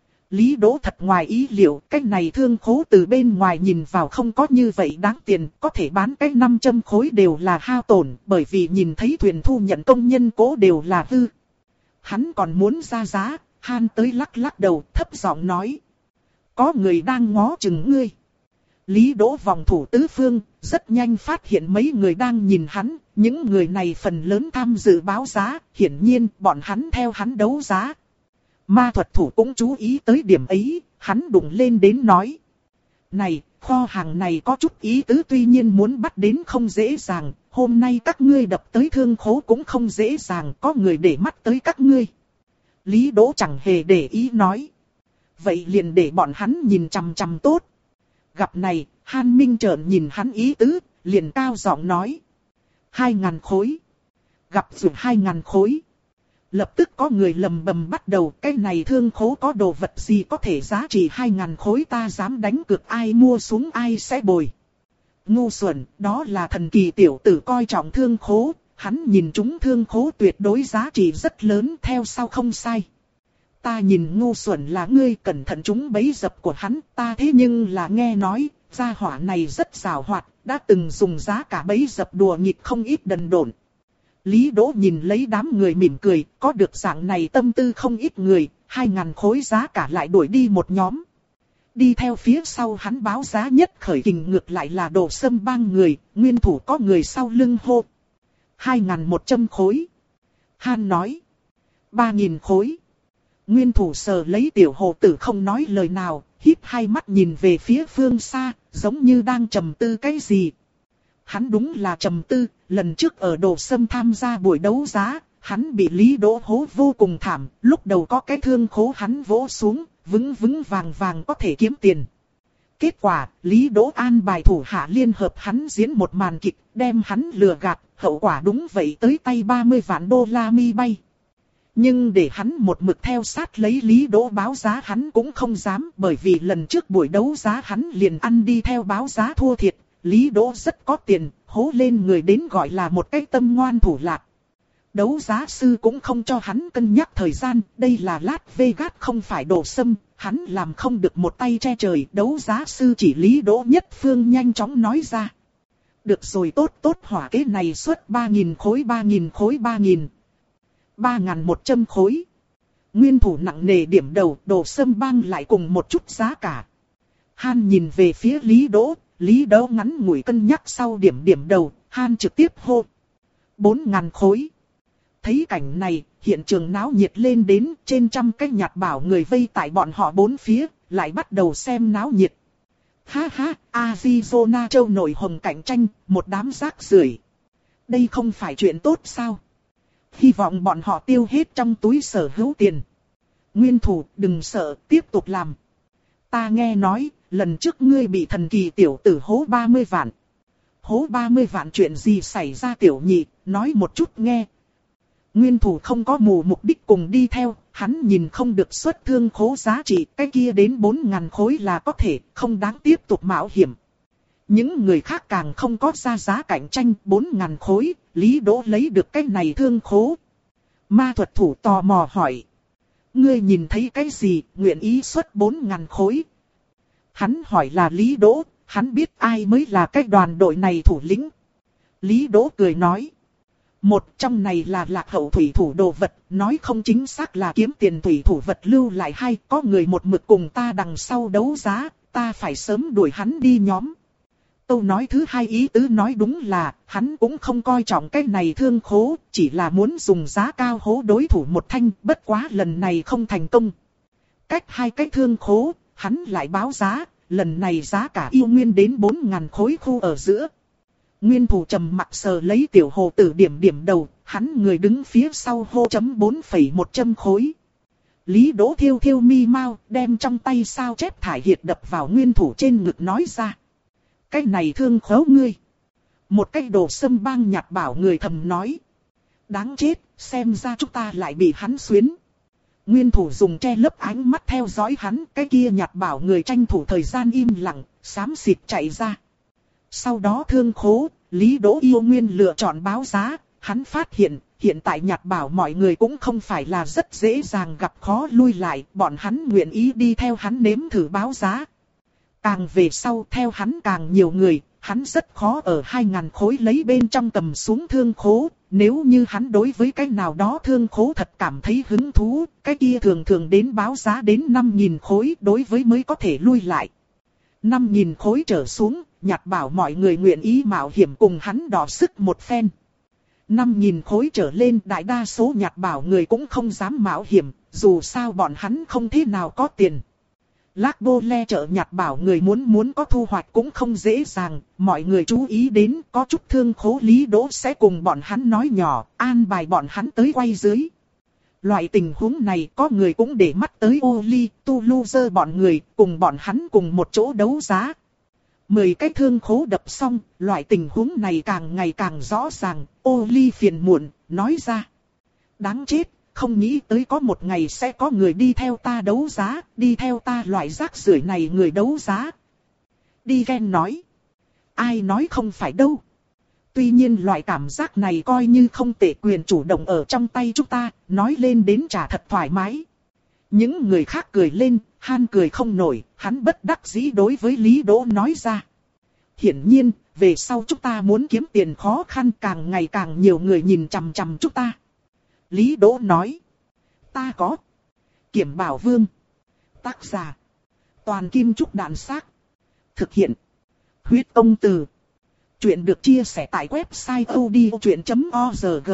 A: Lý Đỗ thật ngoài ý liệu, cái này thương khố từ bên ngoài nhìn vào không có như vậy đáng tiền, có thể bán cái năm trăm khối đều là hao tổn, bởi vì nhìn thấy thuyền thu nhận công nhân cố đều là hư. Hắn còn muốn ra giá, Han tới lắc lắc đầu, thấp giọng nói. Có người đang ngó chừng ngươi. Lý Đỗ vòng thủ tứ phương, rất nhanh phát hiện mấy người đang nhìn hắn, những người này phần lớn tham dự báo giá, hiển nhiên bọn hắn theo hắn đấu giá. Ma thuật thủ cũng chú ý tới điểm ấy, hắn đụng lên đến nói. Này, kho hàng này có chút ý tứ, tuy nhiên muốn bắt đến không dễ dàng, hôm nay các ngươi đập tới thương khố cũng không dễ dàng, có người để mắt tới các ngươi. Lý Đỗ chẳng hề để ý nói. Vậy liền để bọn hắn nhìn chằm chằm tốt. Gặp này, Han Minh trợn nhìn hắn ý tứ, liền cao giọng nói. Hai ngàn khối. Gặp dù hai ngàn khối. Lập tức có người lầm bầm bắt đầu, cái này thương khố có đồ vật gì có thể giá trị hai ngàn khối, ta dám đánh cược ai mua xuống ai sẽ bồi. Ngu xuẩn, đó là thần kỳ tiểu tử coi trọng thương khố, hắn nhìn chúng thương khố tuyệt đối giá trị rất lớn, theo sau không sai. Ta nhìn ngu xuẩn là ngươi, cẩn thận chúng bẫy dập của hắn, ta thế nhưng là nghe nói, gia hỏa này rất giàu hoạt, đã từng dùng giá cả bẫy dập đùa nghịch không ít đần độn. Lý Đỗ nhìn lấy đám người mỉm cười, có được dạng này tâm tư không ít người, hai ngàn khối giá cả lại đuổi đi một nhóm. Đi theo phía sau hắn báo giá nhất khởi kình ngược lại là Đồ Sâm Bang người, nguyên thủ có người sau lưng hô. Hai ngàn một trăm khối. Han nói. Ba nghìn khối. Nguyên thủ sờ lấy tiểu hồ tử không nói lời nào, híp hai mắt nhìn về phía phương xa, giống như đang trầm tư cái gì. Hắn đúng là trầm tư, lần trước ở Đồ Sâm tham gia buổi đấu giá, hắn bị Lý Đỗ hố vô cùng thảm, lúc đầu có cái thương khố hắn vỗ xuống, vững vững vàng vàng có thể kiếm tiền. Kết quả, Lý Đỗ an bài thủ hạ liên hợp hắn diễn một màn kịch, đem hắn lừa gạt, hậu quả đúng vậy tới tay ba mươi vạn đô la mi bay. Nhưng để hắn một mực theo sát lấy Lý Đỗ báo giá hắn cũng không dám, bởi vì lần trước buổi đấu giá hắn liền ăn đi theo báo giá thua thiệt. Lý Đỗ rất có tiền, hố lên người đến gọi là một cái tâm ngoan thủ lạc. Đấu giá sư cũng không cho hắn cân nhắc thời gian, đây là Las Vegas không phải Đồ Sâm, hắn làm không được một tay che trời. Đấu giá sư chỉ Lý Đỗ nhất phương nhanh chóng nói ra. Được rồi, tốt tốt, hỏa kế này suất ba nghìn khối, ba nghìn khối, ba nghìn. ba nghìn một trăm khối. Nguyên thủ nặng nề điểm đầu, Đồ Sâm Bang lại cùng một chút giá cả. Han nhìn về phía Lý Đỗ. Lý Đỗ ngắn ngủi cân nhắc sau điểm điểm đầu, Han trực tiếp hô. Bốn ngàn khối. Thấy cảnh này, hiện trường náo nhiệt lên đến trên trăm cái nhạt bảo người vây tại bọn họ bốn phía, lại bắt đầu xem náo nhiệt. Ha ha, Arizona châu nổi hồng cạnh tranh, một đám rác rưởi. Đây không phải chuyện tốt sao? Hy vọng bọn họ tiêu hết trong túi sở hữu tiền. Nguyên thủ, đừng sợ, tiếp tục làm. Ta nghe nói, lần trước ngươi bị thần kỳ tiểu tử hố ba mươi vạn. Hố ba mươi vạn chuyện gì xảy ra tiểu nhị, nói một chút nghe. Nguyên thủ không có mù mục đích cùng đi theo, hắn nhìn không được xuất thương khố giá trị, cái kia đến bốn ngàn khối là có thể, không đáng tiếp tục mạo hiểm. Những người khác càng không có ra giá cạnh tranh, bốn ngàn khối, Lý Đỗ lấy được cái này thương khố. Ma thuật thủ tò mò hỏi. Ngươi nhìn thấy cái gì, nguyện ý xuất bốn ngàn khối? Hắn hỏi là Lý Đỗ, hắn biết ai mới là cái đoàn đội này thủ lĩnh. Lý Đỗ cười nói. Một trong này là lạc hậu thủy thủ đồ vật, nói không chính xác là kiếm tiền thủy thủ vật lưu lại. Hay có người một mực cùng ta đằng sau đấu giá, ta phải sớm đuổi hắn đi nhóm. Câu nói thứ hai ý tứ nói đúng là, hắn cũng không coi trọng cái này thương khố, chỉ là muốn dùng giá cao hố đối thủ một thanh, bất quá lần này không thành công. Cách hai cái thương khố, hắn lại báo giá, lần này giá cả yêu nguyên đến bốn ngàn khối khu ở giữa. Nguyên thủ trầm mặc sờ lấy tiểu hồ tử điểm điểm đầu, hắn người đứng phía sau hô chấm bốn phẩy một trăm khối. Lý Đỗ thiêu thiêu mi mau, đem trong tay sao chép thải hiệt đập vào nguyên thủ trên ngực nói ra. Cái này thương khố ngươi. Một cái đồ sâm bang nhạt bảo người thầm nói. Đáng chết, xem ra chúng ta lại bị hắn xuyến. Nguyên thủ dùng che lấp ánh mắt theo dõi hắn, cái kia nhạt bảo người tranh thủ thời gian im lặng, xám xịt chạy ra. Sau đó thương khố, Lý Đỗ yêu nguyên lựa chọn báo giá, hắn phát hiện, hiện tại nhạt bảo mọi người cũng không phải là rất dễ dàng gặp khó lui lại, bọn hắn nguyện ý đi theo hắn nếm thử báo giá. Càng về sau theo hắn càng nhiều người, hắn rất khó ở hai ngàn khối lấy bên trong cầm xuống thương khố. Nếu như hắn đối với cái nào đó thương khố thật cảm thấy hứng thú, cái kia thường thường đến báo giá đến năm nghìn khối đối với mới có thể lui lại. năm nghìn khối trở xuống, nhạt bảo mọi người nguyện ý mạo hiểm cùng hắn đọ sức một phen. năm nghìn khối trở lên đại đa số nhạt bảo người cũng không dám mạo hiểm, dù sao bọn hắn không thế nào có tiền. Lác Bô Le chợ nhạt bảo người muốn muốn có thu hoạch cũng không dễ dàng, mọi người chú ý đến có chút thương khố Lý Đỗ sẽ cùng bọn hắn nói nhỏ, an bài bọn hắn tới quay dưới. Loại tình huống này có người cũng để mắt tới Oli, Toulouse bọn người, cùng bọn hắn cùng một chỗ đấu giá. Mười cái thương khố đập xong, loại tình huống này càng ngày càng rõ ràng, Oli phiền muộn, nói ra. Đáng chết! Không nghĩ tới có một ngày sẽ có người đi theo ta đấu giá, đi theo ta loại rác rưởi này người đấu giá. Đi ghen nói. Ai nói không phải đâu. Tuy nhiên loại cảm giác này coi như không tệ, quyền chủ động ở trong tay chúng ta, nói lên đến trả thật thoải mái. Những người khác cười lên, Han cười không nổi, hắn bất đắc dĩ đối với Lý Đỗ nói ra. Hiển nhiên, về sau chúng ta muốn kiếm tiền khó khăn, càng ngày càng nhiều người nhìn chằm chằm chúng ta. Lý Đỗ nói. Ta có. Kiểm Bảo Vương. Tác giả. Toàn Kim Trúc Đạn Xác. Thực hiện. Huyết Công Từ. Chuyện được chia sẻ tại website odchuyện chấm org.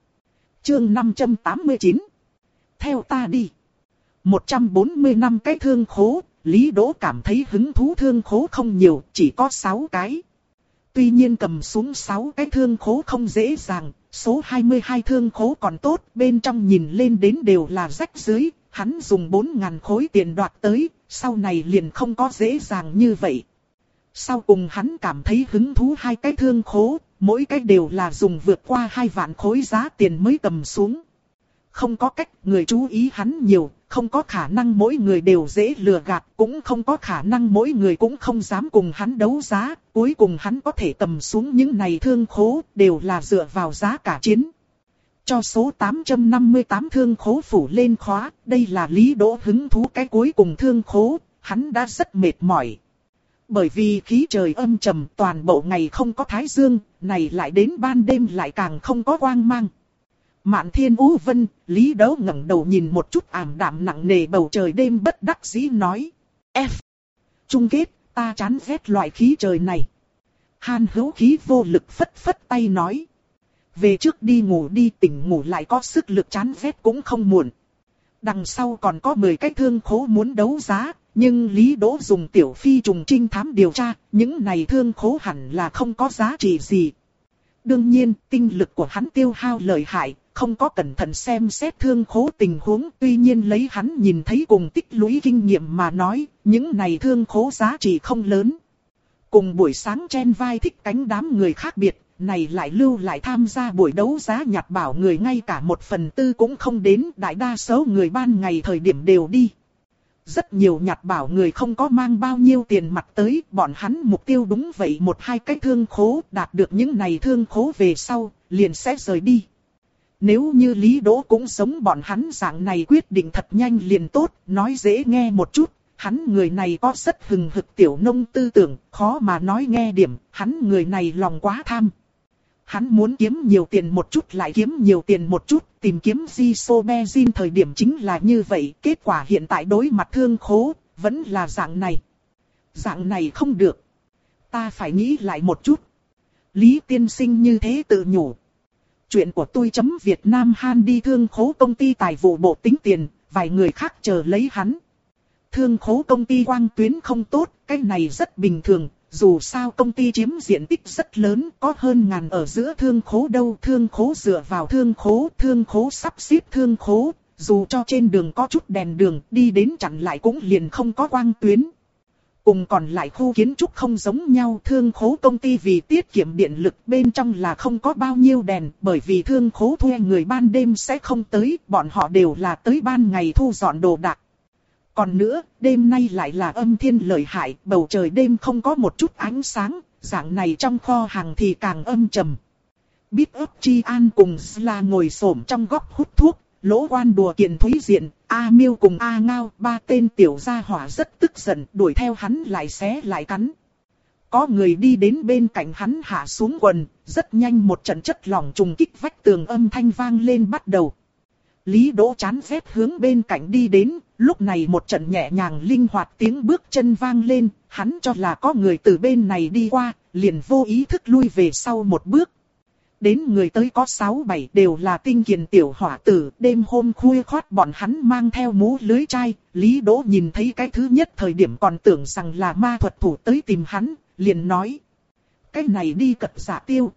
A: Chương năm trăm tám mươi chín. Theo ta đi. một trăm bốn mươi năm cái thương khố, Lý Đỗ cảm thấy hứng thú thương khố không nhiều, chỉ có sáu cái. Tuy nhiên cầm xuống sáu cái thương khố không dễ dàng, số hai mươi hai thương khố còn tốt, bên trong nhìn lên đến đều là rách dưới, hắn dùng bốn ngàn khối tiền đoạt tới, sau này liền không có dễ dàng như vậy. Sau cùng hắn cảm thấy hứng thú hai cái thương khố, mỗi cái đều là dùng vượt qua hai vạn khối giá tiền mới cầm xuống. Không có cách, người chú ý hắn nhiều, không có khả năng mỗi người đều dễ lừa gạt, cũng không có khả năng mỗi người cũng không dám cùng hắn đấu giá, cuối cùng hắn có thể cầm xuống những này thương khố, đều là dựa vào giá cả chiến. Cho số tám trăm năm mươi tám thương khố phủ lên khóa, đây là Lý Đỗ hứng thú cái cuối cùng thương khố, hắn đã rất mệt mỏi. Bởi vì khí trời âm trầm, toàn bộ ngày không có thái dương, này lại đến ban đêm lại càng không có quang mang. Mạn thiên u vân, Lý Đỗ ngẩng đầu nhìn một chút ảm đạm nặng nề bầu trời đêm bất đắc dĩ nói. F. Chung kết, ta chán ghét loại khí trời này. Han Hữu Khí vô lực phất phất tay nói. Về trước đi ngủ đi, tỉnh ngủ lại có sức lực chán ghét cũng không muộn. Đằng sau còn có mười cái thương khố muốn đấu giá, nhưng Lý Đỗ dùng tiểu phi trùng trinh thám điều tra, những này thương khố hẳn là không có giá trị gì. Đương nhiên, tinh lực của hắn tiêu hao lợi hại, không có cẩn thận xem xét thương khố tình huống, tuy nhiên lấy hắn nhìn thấy cùng tích lũy kinh nghiệm mà nói, những này thương khố giá trị không lớn. Cùng buổi sáng chen vai thích cánh đám người khác biệt, này lại lưu lại tham gia buổi đấu giá nhặt bảo người ngay cả một phần tư cũng không đến, đại đa số người ban ngày thời điểm đều đi. Rất nhiều nhặt bảo người không có mang bao nhiêu tiền mặt tới, bọn hắn mục tiêu đúng vậy một hai cái thương khố, đạt được những này thương khố về sau, liền sẽ rời đi. Nếu như Lý Đỗ cũng giống bọn hắn dạng này quyết định thật nhanh liền tốt, nói dễ nghe một chút, hắn người này có rất hừng hực tiểu nông tư tưởng, khó mà nói nghe điểm, hắn người này lòng quá tham. Hắn muốn kiếm nhiều tiền một chút lại kiếm nhiều tiền một chút, tìm kiếm Isobenzin thời điểm chính là như vậy, kết quả hiện tại đối mặt thương khố, vẫn là dạng này. Dạng này không được. Ta phải nghĩ lại một chút. Lý tiên sinh như thế tự nhủ. Chuyện của tôi chấm Việt Nam Han đi thương khố công ty tài vụ bộ tính tiền, vài người khác chờ lấy hắn. Thương khố công ty quang tuyến không tốt, cái này rất bình thường. Dù sao công ty chiếm diện tích rất lớn, có hơn ngàn ở giữa thương khố đâu. Thương khố dựa vào thương khố, thương khố sắp xếp thương khố. Dù cho trên đường có chút đèn đường, đi đến chặn lại cũng liền không có quang tuyến. Cùng còn lại khu kiến trúc không giống nhau, thương khố công ty vì tiết kiệm điện lực bên trong là không có bao nhiêu đèn, bởi vì thương khố thuê người ban đêm sẽ không tới, bọn họ đều là tới ban ngày thu dọn đồ đạc. Còn nữa, đêm nay lại là âm thiên lợi hại, bầu trời đêm không có một chút ánh sáng, dạng này trong kho hàng thì càng âm trầm. Bít ấp Chi An cùng Sla ngồi xổm trong góc hút thuốc, Lỗ Quan đùa kiện Thúy Diện, A Miêu cùng A Ngao, ba tên tiểu gia hỏa rất tức giận, đuổi theo hắn lại xé lại cắn. Có người đi đến bên cạnh hắn hạ xuống quần, rất nhanh một trận chất lỏng trùng kích vách tường âm thanh vang lên bắt đầu. Lý Đỗ chán ghét hướng bên cạnh đi đến, lúc này một trận nhẹ nhàng linh hoạt tiếng bước chân vang lên, hắn cho là có người từ bên này đi qua, liền vô ý thức lui về sau một bước. Đến người tới có sáu bảy đều là tinh kiền tiểu hỏa tử, đêm hôm khuya khoắt bọn hắn mang theo mũ lưới chai, Lý Đỗ nhìn thấy cái thứ nhất thời điểm còn tưởng rằng là ma thuật thủ tới tìm hắn, liền nói. Cái này đi cật giả tiêu.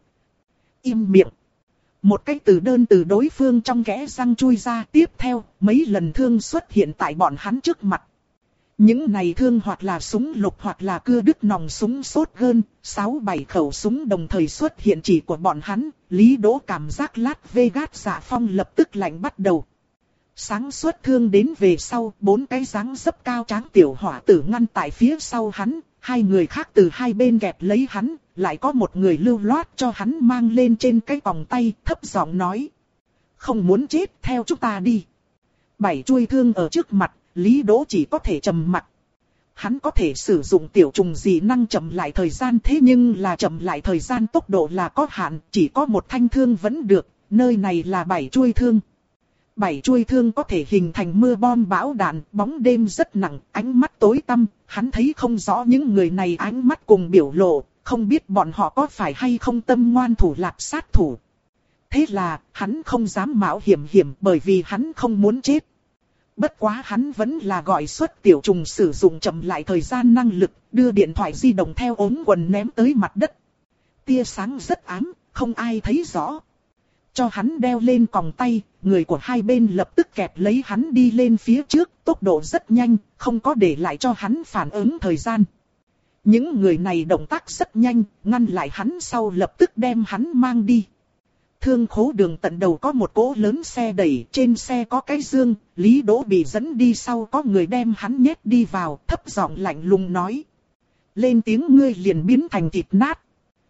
A: Im miệng. Một cái từ đơn từ đối phương trong kẽ răng chui ra, tiếp theo, mấy lần thương xuất hiện tại bọn hắn trước mặt. Những này thương hoặc là súng lục hoặc là cưa đứt nòng súng sốt gơn, sáu bảy khẩu súng đồng thời xuất hiện chỉ của bọn hắn, Lý Đỗ cảm giác Las Vegas dạ phong lập tức lạnh bắt đầu. Sáng suốt thương đến về sau, bốn cái dáng dấp cao tráng tiểu hỏa tử ngăn tại phía sau hắn, hai người khác từ hai bên kẹp lấy hắn, lại có một người lưu loát cho hắn mang lên trên cái vòng tay, thấp giọng nói. Không muốn chết, theo chúng ta đi. Bảy chuôi thương ở trước mặt, Lý Đỗ chỉ có thể trầm mặc. Hắn có thể sử dụng tiểu trùng dị năng chậm lại thời gian, thế nhưng là chậm lại thời gian tốc độ là có hạn, chỉ có một thanh thương vẫn được, nơi này là bảy chuôi thương. Bảy chuôi thương có thể hình thành mưa bom bão đạn, bóng đêm rất nặng, ánh mắt tối tăm, hắn thấy không rõ những người này ánh mắt cùng biểu lộ, không biết bọn họ có phải hay không tâm ngoan thủ lạt sát thủ. Thế là, hắn không dám mạo hiểm hiểm bởi vì hắn không muốn chết. Bất quá hắn vẫn là gọi xuất tiểu trùng sử dụng chậm lại thời gian năng lực, đưa điện thoại di động theo ống quần ném tới mặt đất. Tia sáng rất ám, không ai thấy rõ. Cho hắn đeo lên còng tay, người của hai bên lập tức kẹp lấy hắn đi lên phía trước, tốc độ rất nhanh, không có để lại cho hắn phản ứng thời gian. Những người này động tác rất nhanh, ngăn lại hắn sau lập tức đem hắn mang đi. Thương khố đường tận đầu có một cỗ lớn xe đẩy, trên xe có cái dương, Lý Đỗ bị dẫn đi sau có người đem hắn nhét đi vào, thấp giọng lạnh lùng nói. Lên tiếng ngươi liền biến thành thịt nát.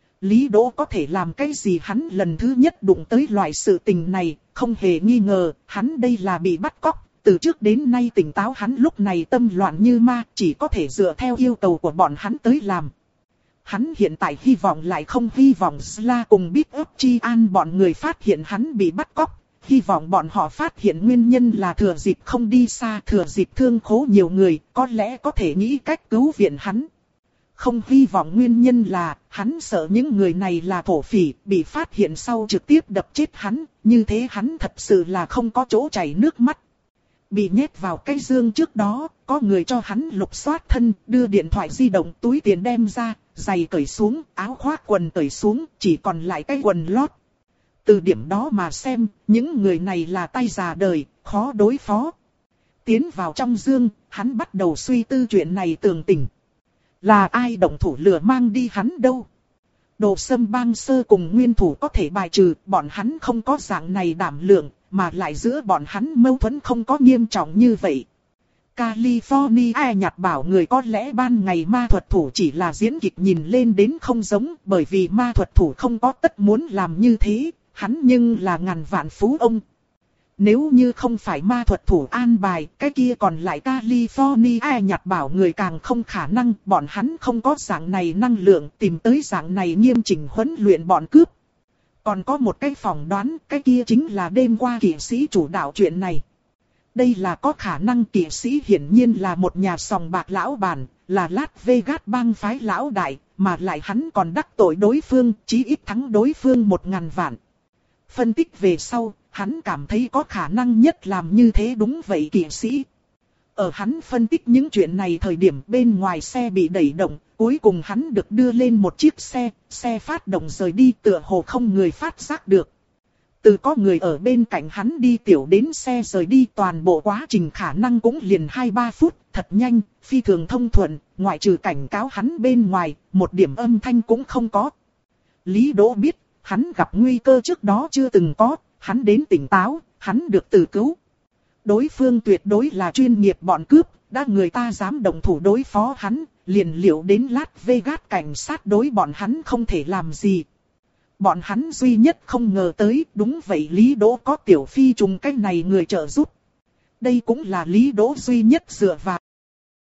A: Lý Đỗ có thể làm cái gì, hắn lần thứ nhất đụng tới loại sự tình này, không hề nghi ngờ, hắn đây là bị bắt cóc. Từ trước đến nay tỉnh táo hắn lúc này tâm loạn như ma, chỉ có thể dựa theo yêu cầu của bọn hắn tới làm. Hắn hiện tại hy vọng lại không hy vọng Sla cùng Big Up Chi An bọn người phát hiện hắn bị bắt cóc. Hy vọng bọn họ phát hiện nguyên nhân là thừa dịp không đi xa, thừa dịp thương khố nhiều người, có lẽ có thể nghĩ cách cứu viện hắn. Không hy vọng nguyên nhân là, hắn sợ những người này là thổ phỉ, bị phát hiện sau trực tiếp đập chết hắn, như thế hắn thật sự là không có chỗ chảy nước mắt. Bị nhét vào cái dương trước đó, có người cho hắn lục soát thân, đưa điện thoại di động túi tiền đem ra, giày cởi xuống, áo khoác quần cởi xuống, chỉ còn lại cái quần lót. Từ điểm đó mà xem, những người này là tay già đời, khó đối phó. Tiến vào trong dương, hắn bắt đầu suy tư chuyện này tường tình. Là ai động thủ lừa mang đi hắn đâu? Đồ Sâm Bang Sơ cùng nguyên thủ có thể bài trừ, bọn hắn không có dạng này đảm lượng, mà lại giữa bọn hắn mâu thuẫn không có nghiêm trọng như vậy. California Nhật bảo người có lẽ ban ngày ma thuật thủ chỉ là diễn kịch nhìn lên đến không giống, bởi vì ma thuật thủ không có tất muốn làm như thế, hắn nhưng là ngàn vạn phú ông. Nếu như không phải ma thuật thủ an bài, cái kia còn lại California Nhật bảo người càng không khả năng, bọn hắn không có dạng này năng lượng tìm tới dạng này nghiêm chỉnh huấn luyện bọn cướp. Còn có một cái phỏng đoán, cái kia chính là đêm qua kỵ sĩ chủ đạo chuyện này. Đây là có khả năng kỵ sĩ hiển nhiên là một nhà sòng bạc lão bản, là Las Vegas bang phái lão đại, mà lại hắn còn đắc tội đối phương, chí ít thắng đối phương một ngàn vạn. Phân tích về sau, hắn cảm thấy có khả năng nhất làm như thế đúng vậy kỵ sĩ. Ở hắn phân tích những chuyện này thời điểm bên ngoài xe bị đẩy động, cuối cùng hắn được đưa lên một chiếc xe, xe phát động rời đi tựa hồ không người phát giác được. Từ có người ở bên cạnh hắn đi tiểu đến xe rời đi toàn bộ quá trình khả năng cũng liền hai ba phút, thật nhanh, phi thường thông thuận, ngoại trừ cảnh cáo hắn bên ngoài, một điểm âm thanh cũng không có. Lý Đỗ biết, hắn gặp nguy cơ trước đó chưa từng có, hắn đến tỉnh táo, hắn được tự cứu. Đối phương tuyệt đối là chuyên nghiệp bọn cướp, đã người ta dám động thủ đối phó hắn, liền liệu đến Las Vegas cảnh sát đối bọn hắn không thể làm gì. Bọn hắn duy nhất không ngờ tới, đúng vậy Lý Đỗ có Tiểu Phi trùng cách này người trợ giúp. Đây cũng là Lý Đỗ duy nhất dựa vào.